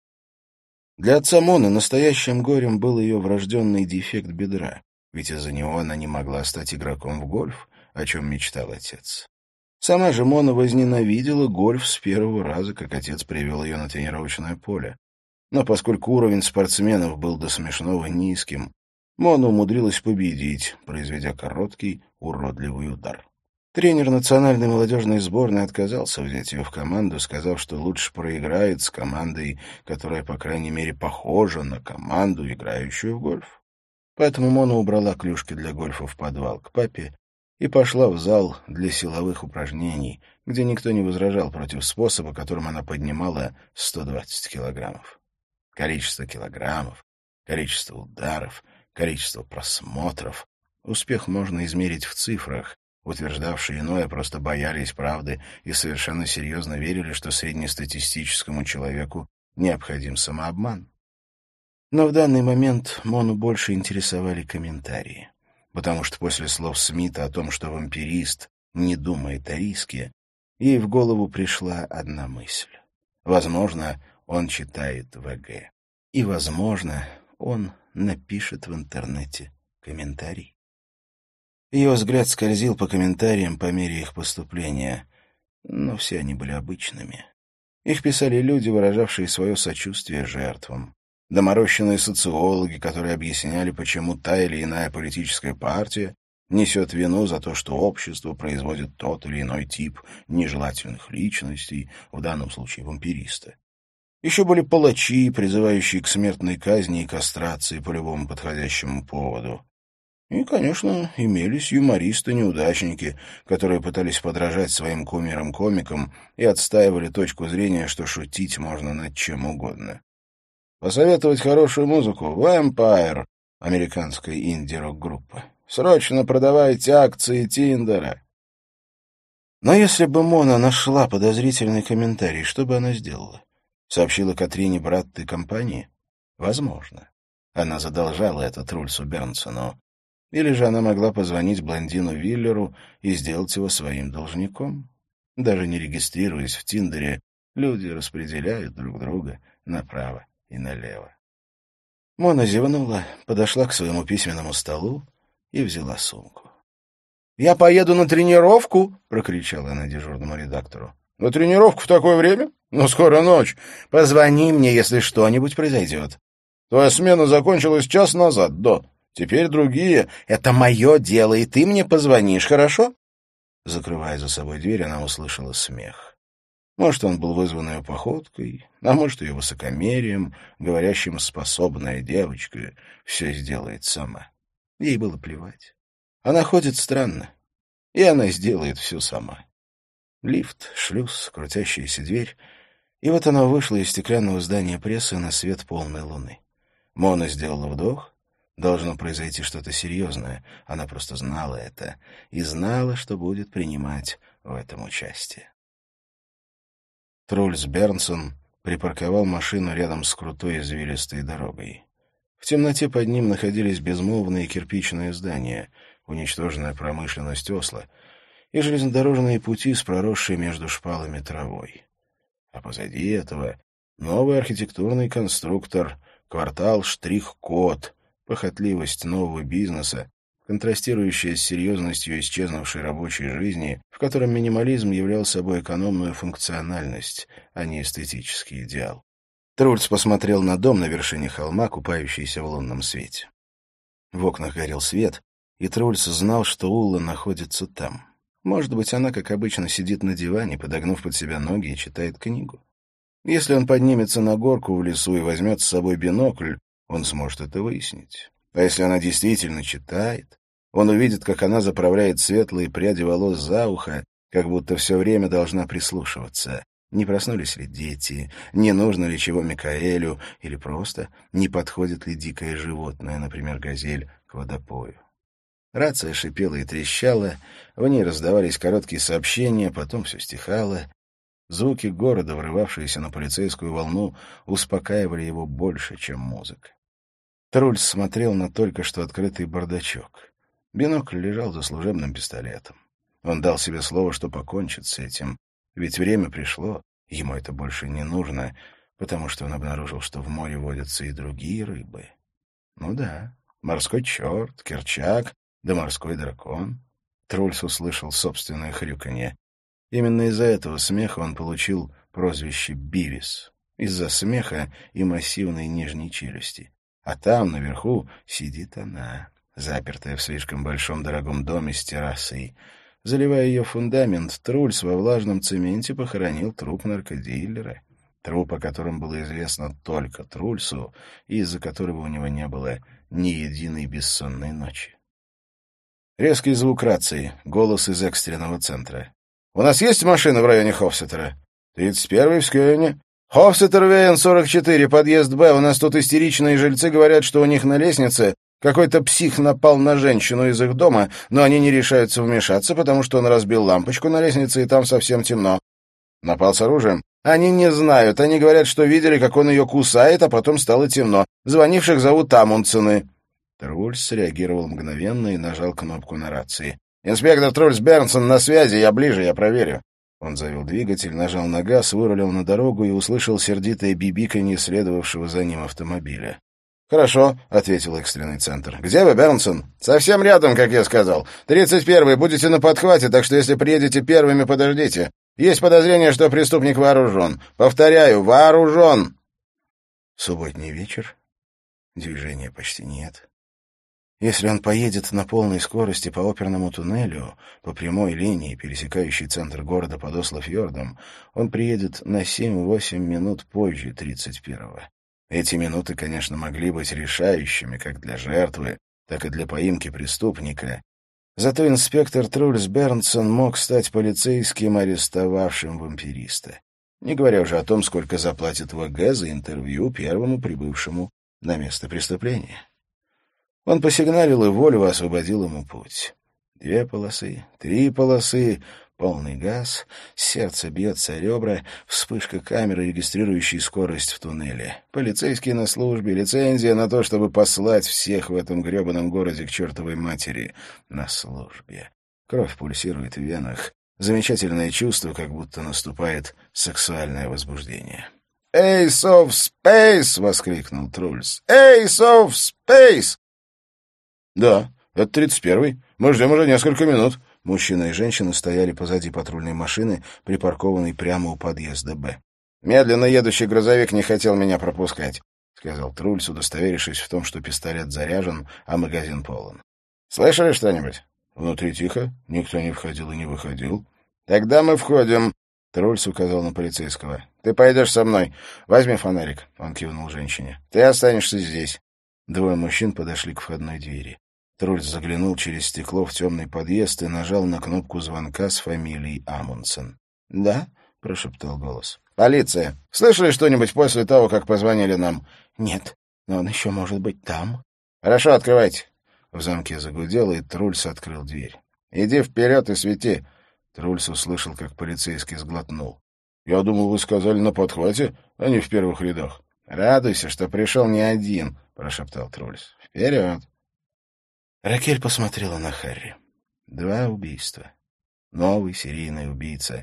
Для отца Моны настоящим горем был ее врожденный дефект бедра, ведь из-за него она не могла стать игроком в гольф, о чем мечтал отец. Сама же Мона возненавидела гольф с первого раза, как отец привел ее на тренировочное поле. Но поскольку уровень спортсменов был до смешного низким, Мона умудрилась победить, произведя короткий, уродливый удар. Тренер национальной молодежной сборной отказался взять ее в команду, сказав, что лучше проиграет с командой, которая, по крайней мере, похожа на команду, играющую в гольф. Поэтому Мона убрала клюшки для гольфа в подвал к папе и пошла в зал для силовых упражнений, где никто не возражал против способа, которым она поднимала сто двадцать килограммов. Количество килограммов, количество ударов, количество просмотров. Успех можно измерить в цифрах. Утверждавшие иное просто боялись правды и совершенно серьезно верили, что среднестатистическому человеку необходим самообман. Но в данный момент Мону больше интересовали комментарии. потому что после слов Смита о том, что вампирист не думает о риске, ей в голову пришла одна мысль. Возможно, он читает ВГ. И, возможно, он напишет в интернете комментарий. Ее взгляд скользил по комментариям по мере их поступления, но все они были обычными. Их писали люди, выражавшие свое сочувствие жертвам. Доморощенные социологи, которые объясняли, почему та или иная политическая партия несет вину за то, что общество производит тот или иной тип нежелательных личностей, в данном случае вампириста. Еще были палачи, призывающие к смертной казни и кастрации по любому подходящему поводу. И, конечно, имелись юмористы-неудачники, которые пытались подражать своим кумирам-комикам и отстаивали точку зрения, что шутить можно над чем угодно. Посоветовать хорошую музыку — Vampire, американская инди-рок-группа. Срочно продавайте акции Тиндера. Но если бы Мона нашла подозрительный комментарий, что бы она сделала? Сообщила Катрине Братт и компании? Возможно. Она задолжала это Трульсу Бернсону. Или же она могла позвонить блондину Виллеру и сделать его своим должником. Даже не регистрируясь в Тиндере, люди распределяют друг друга направо и налево. Мона зевнула, подошла к своему письменному столу и взяла сумку. «Я поеду на тренировку!» — прокричала она дежурному редактору. «На тренировку в такое время? Ну, скоро ночь. Позвони мне, если что-нибудь произойдет. Твоя смена закончилась час назад, до. Теперь другие. Это мое дело, и ты мне позвонишь, хорошо?» Закрывая за собой дверь, она услышала смех. Может, он был вызван ее походкой, а может, ее высокомерием, говорящим «способная девочка все сделает сама». Ей было плевать. Она ходит странно, и она сделает все сама. Лифт, шлюз, крутящаяся дверь, и вот она вышла из стеклянного здания прессы на свет полной луны. Мона сделала вдох. Должно произойти что-то серьезное, она просто знала это и знала, что будет принимать в этом участие. Трульс Бернсон припарковал машину рядом с крутой извилистой дорогой. В темноте под ним находились безмолвные кирпичные здания, уничтоженная промышленность Осло и железнодорожные пути с проросшей между шпалами травой. А позади этого новый архитектурный конструктор, квартал Штрих-Код, похотливость нового бизнеса, контрастирующая с серьезностью исчезнувшей рабочей жизни, в котором минимализм являл собой экономную функциональность, а не эстетический идеал. Трульс посмотрел на дом на вершине холма, купающийся в лунном свете. В окнах горел свет, и Трульс знал, что Улла находится там. Может быть, она, как обычно, сидит на диване, подогнув под себя ноги и читает книгу. Если он поднимется на горку в лесу и возьмет с собой бинокль, он сможет это выяснить. А если она действительно читает, он увидит, как она заправляет светлые пряди волос за ухо, как будто все время должна прислушиваться. Не проснулись ли дети, не нужно ли чего Микаэлю, или просто не подходит ли дикое животное, например, газель, к водопою. Рация шипела и трещала, в ней раздавались короткие сообщения, потом все стихало. Звуки города, врывавшиеся на полицейскую волну, успокаивали его больше, чем музыка. Трульс смотрел на только что открытый бардачок. Бинокль лежал за служебным пистолетом. Он дал себе слово, что покончит с этим, ведь время пришло, ему это больше не нужно, потому что он обнаружил, что в море водятся и другие рыбы. Ну да, морской черт, керчак, да морской дракон. Трульс услышал собственное хрюканье. Именно из-за этого смеха он получил прозвище Бивис. Из-за смеха и массивной нижней челюсти. А там, наверху, сидит она, запертая в слишком большом дорогом доме с террасой. Заливая ее фундамент, Трульс во влажном цементе похоронил труп наркодилера. Труп, о котором было известно только Трульсу, и из-за которого у него не было ни единой бессонной ночи. Резкий звук рации, голос из экстренного центра. «У нас есть машина в районе Хофсеттера?» «тридцать первый в Скёне». «Хофсеттер Вейн сорок четыре, подъезд Б. У нас тут истеричные жильцы говорят, что у них на лестнице какой-то псих напал на женщину из их дома, но они не решаются вмешаться, потому что он разбил лампочку на лестнице, и там совсем темно». «Напал с оружием?» «Они не знают. Они говорят, что видели, как он ее кусает, а потом стало темно. Звонивших зовут Амундсены». Трульс среагировал мгновенно и нажал кнопку на рации. «Инспектор Трульс Бернсон на связи, я ближе, я проверю». Он завел двигатель, нажал на газ, вырулил на дорогу и услышал сердитое бибиканье следовавшего за ним автомобиля. «Хорошо», — ответил экстренный центр. «Где вы, Бернсон?» «Совсем рядом, как я сказал. тридцать первый, будете на подхвате, так что если приедете первыми, подождите. Есть подозрение, что преступник вооружен. Повторяю, вооружен!» Субботний вечер. Движения почти нет. Если он поедет на полной скорости по оперному туннелю, по прямой линии, пересекающей центр города под Ослофьордом, он приедет на семь-восемь минут позже тридцать первого. Эти минуты, конечно, могли быть решающими как для жертвы, так и для поимки преступника. Зато инспектор Трульс Бернсон мог стать полицейским, арестовавшим вампириста. Не говоря уже о том, сколько заплатит ВГ за интервью первому прибывшему на место преступления. Он посигналил, и Вольво освободил ему путь. Две полосы, три полосы, полный газ, сердце бьется о ребра, вспышка камеры, регистрирующей скорость в туннеле. Полицейские на службе, лицензия на то, чтобы послать всех в этом гребаном городе к чертовой матери. На службе. Кровь пульсирует в венах. Замечательное чувство, как будто наступает сексуальное возбуждение. «Ace of Space!» — воскликнул Трульс. «Ace of Space!» «Да, это тридцать первый. Мы ждем уже несколько минут». Мужчина и женщина стояли позади патрульной машины, припаркованной прямо у подъезда «Б». «Медленно едущий грузовик не хотел меня пропускать», — сказал Трульс, удостоверившись в том, что пистолет заряжен, а магазин полон. «Слышали что-нибудь?» «Внутри тихо. Никто не входил и не выходил». «Тогда мы входим», — Трульс указал на полицейского. «Ты пойдешь со мной. Возьми фонарик», — он кивнул женщине. «Ты останешься здесь». Двое мужчин подошли к входной двери. Трульс заглянул через стекло в темный подъезд и нажал на кнопку звонка с фамилией Амундсен. «Да?» — прошептал голос. «Полиция! Слышали что-нибудь после того, как позвонили нам?» «Нет, но он еще может быть там». «Хорошо, открывайте». В замке загудело, и Трульс открыл дверь. «Иди вперед и свети». Трульс услышал, как полицейский сглотнул. «Я думал, вы сказали на подхвате, а не в первых рядах». «Радуйся, что пришел не один», — прошептал Трульс. «Вперед!» Ракель посмотрела на Харри. Два убийства. Новый серийный убийца.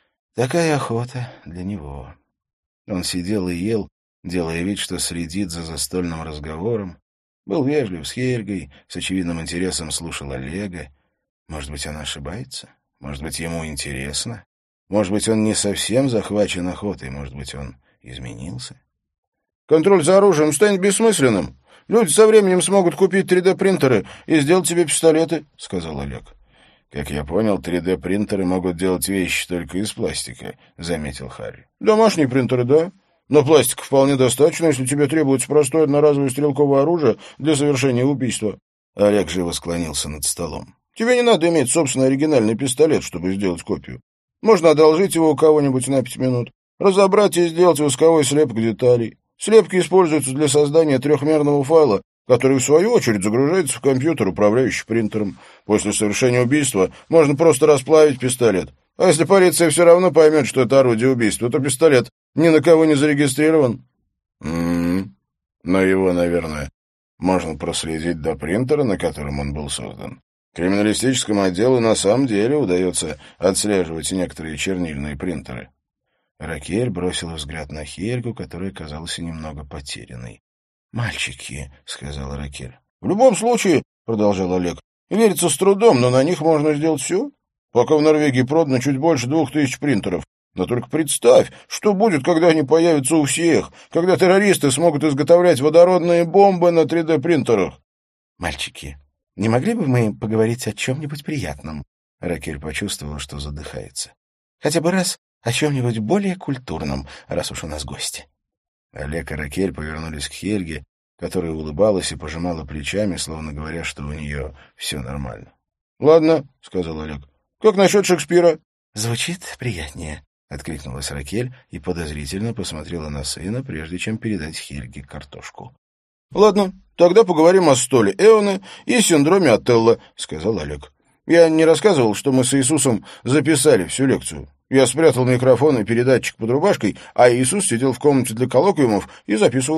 Такая охота для него. Он сидел и ел, делая вид, что следит за застольным разговором. Был вежлив с Хельгой, с очевидным интересом слушал Олега. Может быть, она ошибается? Может быть, ему интересно? Может быть, он не совсем захвачен охотой? Может быть, он изменился? «Контроль за оружием станет бессмысленным. Люди со временем смогут купить три дэ-принтеры и сделать себе пистолеты», — сказал Олег. «Как я понял, три дэ-принтеры могут делать вещи только из пластика», — заметил Харри. «Домашние принтеры, да. Но пластика вполне достаточно, если тебе требуется простое одноразовое стрелковое оружие для совершения убийства». Олег живо склонился над столом. «Тебе не надо иметь собственный оригинальный пистолет, чтобы сделать копию. Можно одолжить его у кого-нибудь на пять минут, разобрать и сделать восковой слепок деталей. Слепки используются для создания трехмерного файла, который, в свою очередь, загружается в компьютер, управляющий принтером. После совершения убийства можно просто расплавить пистолет. А если полиция все равно поймет, что это орудие убийства, то пистолет ни на кого не зарегистрирован». «М-м-м. Но его, наверное, можно проследить до принтера, на котором он был создан. Криминалистическому отделу на самом деле удается отслеживать некоторые чернильные принтеры». Ракель бросила взгляд на Хельгу, которая казалась немного потерянной. «Мальчики», — сказала Ракель. «В любом случае», — продолжал Олег, — «верится с трудом, но на них можно сделать все. Пока в Норвегии продано чуть больше двух тысяч принтеров. Но только представь, что будет, когда они появятся у всех, когда террористы смогут изготовлять водородные бомбы на три дэ-принтерах». «Мальчики, не могли бы мы поговорить о чем-нибудь приятном?» Ракель почувствовала, что задыхается. «Хотя бы раз о чем-нибудь более культурном, раз уж у нас гости». Олег и Ракель повернулись к Хельге, которая улыбалась и пожимала плечами, словно говоря, что у нее все нормально. «Ладно», — сказал Олег. «Как насчет Шекспира?» «Звучит приятнее», — откликнулась Ракель и подозрительно посмотрела на сына, прежде чем передать Хельге картошку. «Ладно, тогда поговорим о столе Эоны и синдроме Отелло», — сказал Олег. «Я не рассказывал, что мы с Иисусом записали всю лекцию. Я спрятал микрофон и передатчик под рубашкой, а Иисус сидел в комнате для коллоквиумов и записывал.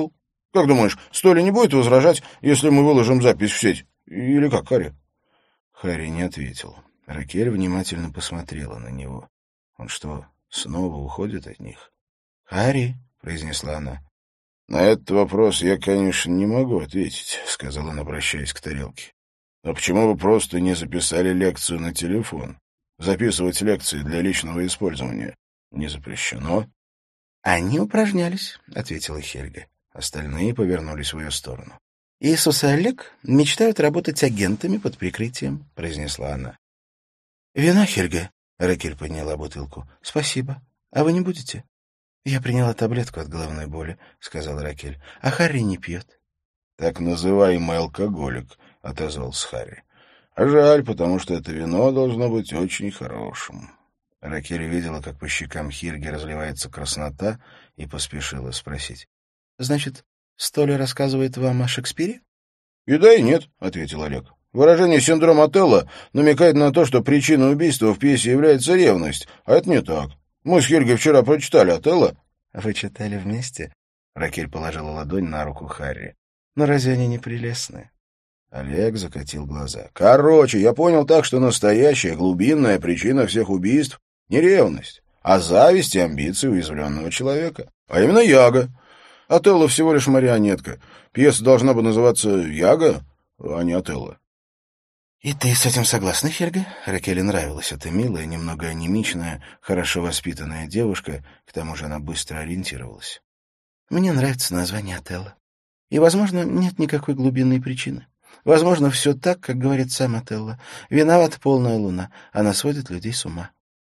Как думаешь, Столи не будет возражать, если мы выложим запись в сеть? Или как, Харри?» Харри не ответил. Ракель внимательно посмотрела на него. Он что, снова уходит от них? «Харри», — произнесла она. «На этот вопрос я, конечно, не могу ответить», — сказал он, обращаясь к тарелке. «Но почему вы просто не записали лекцию на телефон? Записывать лекции для личного использования не запрещено». «Они упражнялись», — ответила Хельга. Остальные повернулись в ее сторону. «Иисус и Олег мечтают работать агентами под прикрытием», — произнесла она. «Вина, Хельга?» — Ракель подняла бутылку. «Спасибо. А вы не будете?» «Я приняла таблетку от головной боли», — сказала Ракель. «А Харри не пьет». «Так называемый алкоголик», — отозвался Харри. «А жаль, потому что это вино должно быть очень хорошим». Ракель видела, как по щекам Хельги разливается краснота, и поспешила спросить. «Значит, Столи рассказывает вам о Шекспире?» «И да, и нет», — ответил Олег. «Выражение «синдром Отелло» намекает на то, что причиной убийства в пьесе является ревность, а это не так. Мы с Хельгой вчера прочитали Отелло». «Вы читали вместе?» Ракель положила ладонь на руку Харри. «Но разве они не прелестны?» Олег закатил глаза. «Короче, я понял так, что настоящая глубинная причина всех убийств — не ревность, а зависть и амбиции уязвленного человека. А именно Яга. Отелло всего лишь марионетка. Пьеса должна бы называться «Яга», а не «Отелло». «И ты с этим согласна, Хельга?» Ракеле нравилась эта милая, немного анемичная, хорошо воспитанная девушка, к тому же она быстро ориентировалась. «Мне нравится название Отелло. И, возможно, нет никакой глубинной причины. Возможно, все так, как говорит сам Отелло. Виновата полная луна. Она сводит людей с ума».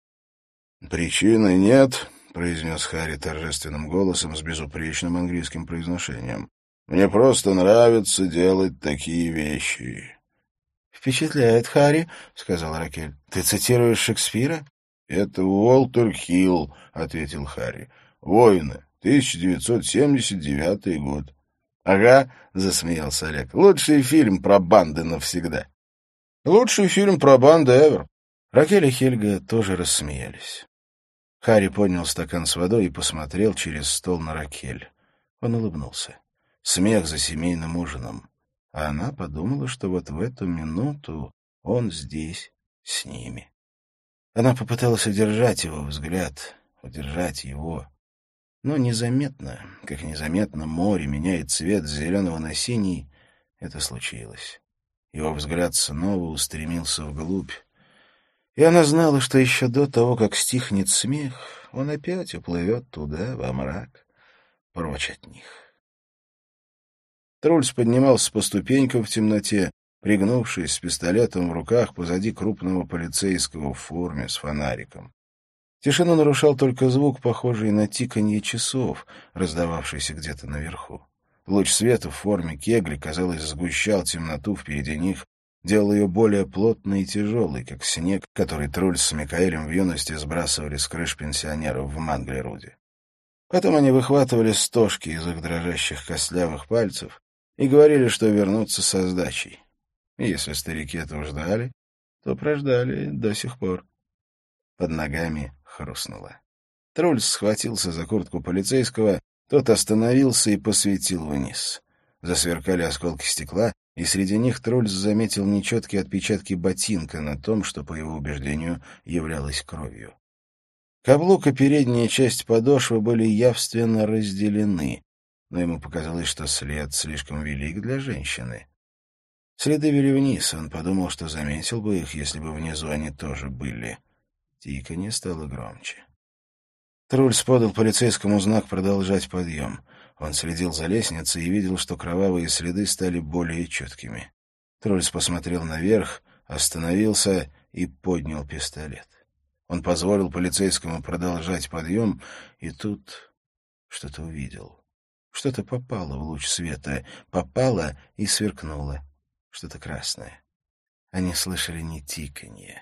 «Причины нет», — произнес Харри торжественным голосом с безупречным английским произношением. «Мне просто нравится делать такие вещи». «Впечатляет, Харри», — сказал Ракель. «Ты цитируешь Шекспира?» «Это Уолтер Хилл», — ответил Харри. «Воины, тысяча девятьсот семьдесят девятый год». «Ага», — засмеялся Олег. «Лучший фильм про банды навсегда». «Лучший фильм про банды эвер». Ракель и Хельга тоже рассмеялись. Харри поднял стакан с водой и посмотрел через стол на Ракель. Он улыбнулся. Смех за семейным ужином. А она подумала, что вот в эту минуту он здесь, с ними. Она попыталась удержать его взгляд, удержать его. Но незаметно, как незаметно море меняет цвет с зеленого на синий, это случилось. Его взгляд снова устремился вглубь. И она знала, что еще до того, как стихнет смех, он опять уплывет туда, во мрак, прочь от них. Трульс поднимался по ступенькам в темноте, пригнувшись с пистолетом в руках позади крупного полицейского в форме с фонариком. Тишину нарушал только звук, похожий на тиканье часов, раздававшийся где-то наверху. Луч света в форме кегли, казалось, сгущал темноту впереди них, делал ее более плотной и тяжелой, как снег, который Трульс с Микаэлем в юности сбрасывали с крыш пенсионеров в Манглеруде. Потом они выхватывали стожки из их дрожащих костлявых пальцев и говорили, что вернутся со сдачей. И если старики этого ждали, то прождали до сих пор. Под ногами хрустнуло. Трульс схватился за куртку полицейского, тот остановился и посветил вниз. Засверкали осколки стекла, и среди них Трульс заметил нечеткие отпечатки ботинка на том, что, по его убеждению, являлось кровью. Каблук и передняя часть подошвы были явственно разделены, но ему показалось, что след слишком велик для женщины. Следы вели вниз, он подумал, что заметил бы их, если бы внизу они тоже были. Тиканье стало громче. Трульс подал полицейскому знак продолжать подъем. Он следил за лестницей и видел, что кровавые следы стали более четкими. Трульс посмотрел наверх, остановился и поднял пистолет. Он позволил полицейскому продолжать подъем, и тут что-то увидел. Что-то попало в луч света, попало и сверкнуло. Что-то красное. Они слышали не тиканье,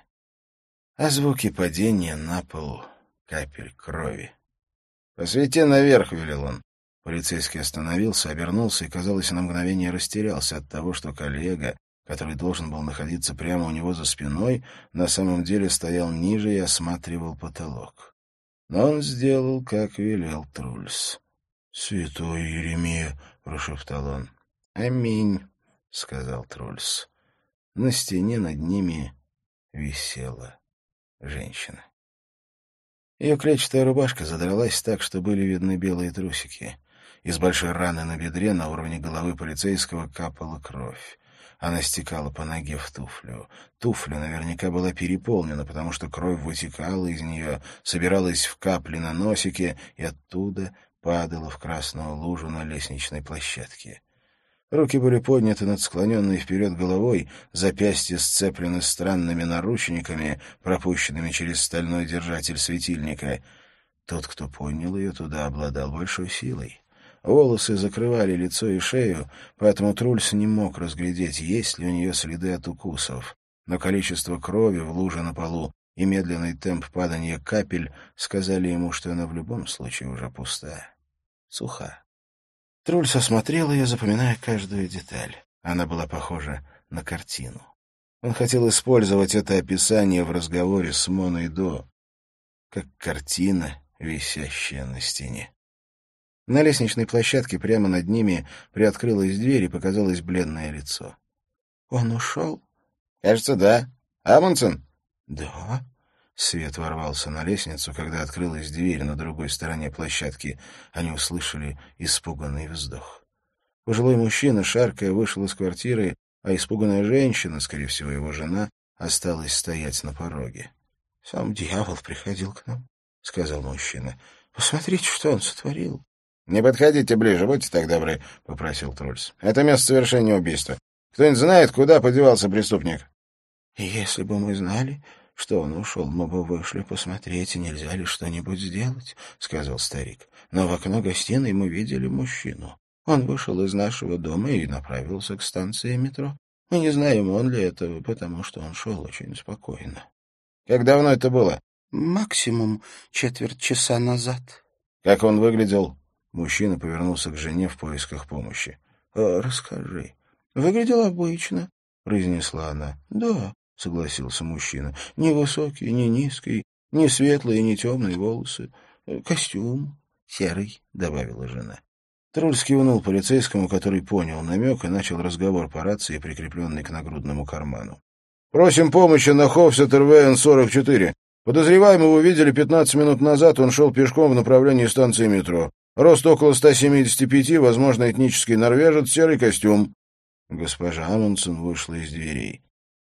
а звуки падения на пол капель крови. «Посвети наверх», — велел он. Полицейский остановился, обернулся и, казалось, на мгновение растерялся от того, что коллега, который должен был находиться прямо у него за спиной, на самом деле стоял ниже и осматривал потолок. Но он сделал, как велел Трульс. «Святой Еремия», — — прошептал он. «Аминь», — сказал Трульс. На стене над ними висела женщина. Ее клетчатая рубашка задралась так, что были видны белые трусики. Из большой раны на бедре на уровне головы полицейского капала кровь. Она стекала по ноге в туфлю. Туфля наверняка была переполнена, потому что кровь вытекала из нее, собиралась в капли на носике и оттуда падала в красную лужу на лестничной площадке. Руки были подняты над склоненной вперед головой, запястья сцеплены странными наручниками, пропущенными через стальной держатель светильника. Тот, кто поднял ее туда, обладал большой силой. Волосы закрывали лицо и шею, поэтому Трульс не мог разглядеть, есть ли у нее следы от укусов. Но количество крови в луже на полу и медленный темп падания капель сказали ему, что она в любом случае уже пустая, суха. Трульс осмотрел ее, запоминая каждую деталь. Она была похожа на картину. Он хотел использовать это описание в разговоре с Моной До, как картина, висящая на стене. На лестничной площадке прямо над ними приоткрылась дверь и показалось бледное лицо. «Он ушел?» «Кажется, да. Амундсен?» «Да». Свет ворвался на лестницу, когда открылась дверь на другой стороне площадки. Они услышали испуганный вздох. Пожилой мужчина, шаркая, вышел из квартиры, а испуганная женщина, скорее всего, его жена, осталась стоять на пороге. — Сам дьявол приходил к нам, — сказал мужчина. — Посмотрите, что он сотворил. — Не подходите ближе, будьте так добры, — попросил Трульс. — Это место совершения убийства. Кто-нибудь знает, куда подевался преступник? — Если бы мы знали, что он ушел, мы бы вышли посмотреть, нельзя ли что-нибудь сделать, — сказал старик. Но в окно гостиной мы видели мужчину. Он вышел из нашего дома и направился к станции метро. Мы не знаем, он ли это, потому что он шел очень спокойно. — Как давно это было? — Максимум четверть часа назад. — Как он выглядел? Мужчина повернулся к жене в поисках помощи. — Расскажи. — Выглядел обычно, — произнесла она. — Да. — согласился мужчина. — Ни высокий, ни низкий, ни светлые, ни темные волосы. Костюм серый, — добавила жена. Трульс кивнул полицейскому, который понял намек, и начал разговор по рации, прикрепленной к нагрудному карману. — Просим помощи на Хофсеттер вэ эн сорок четыре. Подозреваемого видели пятнадцать минут назад, он шел пешком в направлении станции метро. Рост около ста семидесяти пяти, возможно, этнический норвежец, серый костюм. Госпожа Амундсен вышла из дверей.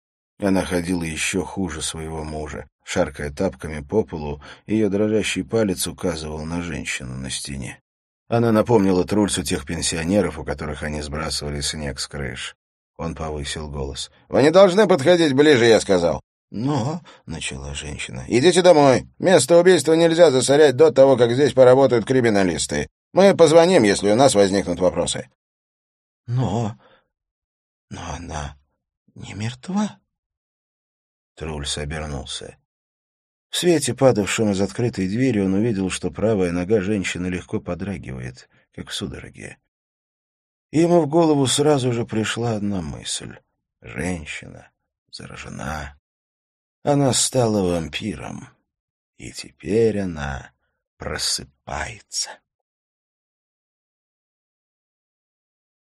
Она ходила еще хуже своего мужа. Шаркая тапками по полу, ее дрожащий палец указывал на женщину на стене. Она напомнила Трульсу тех пенсионеров, у которых они сбрасывали снег с крыш. Он повысил голос. — Вы не должны подходить ближе, я сказал. — Но, — начала женщина. — Идите домой. Место убийства нельзя засорять до того, как здесь поработают криминалисты. Мы позвоним, если у нас возникнут вопросы. — Но... но она не мертва. Трульс обернулся. В свете, падавшем из открытой двери, он увидел, что правая нога женщины легко подрагивает, как в судороге. И ему в голову сразу же пришла одна мысль. Женщина заражена. Она стала вампиром. И теперь она просыпается.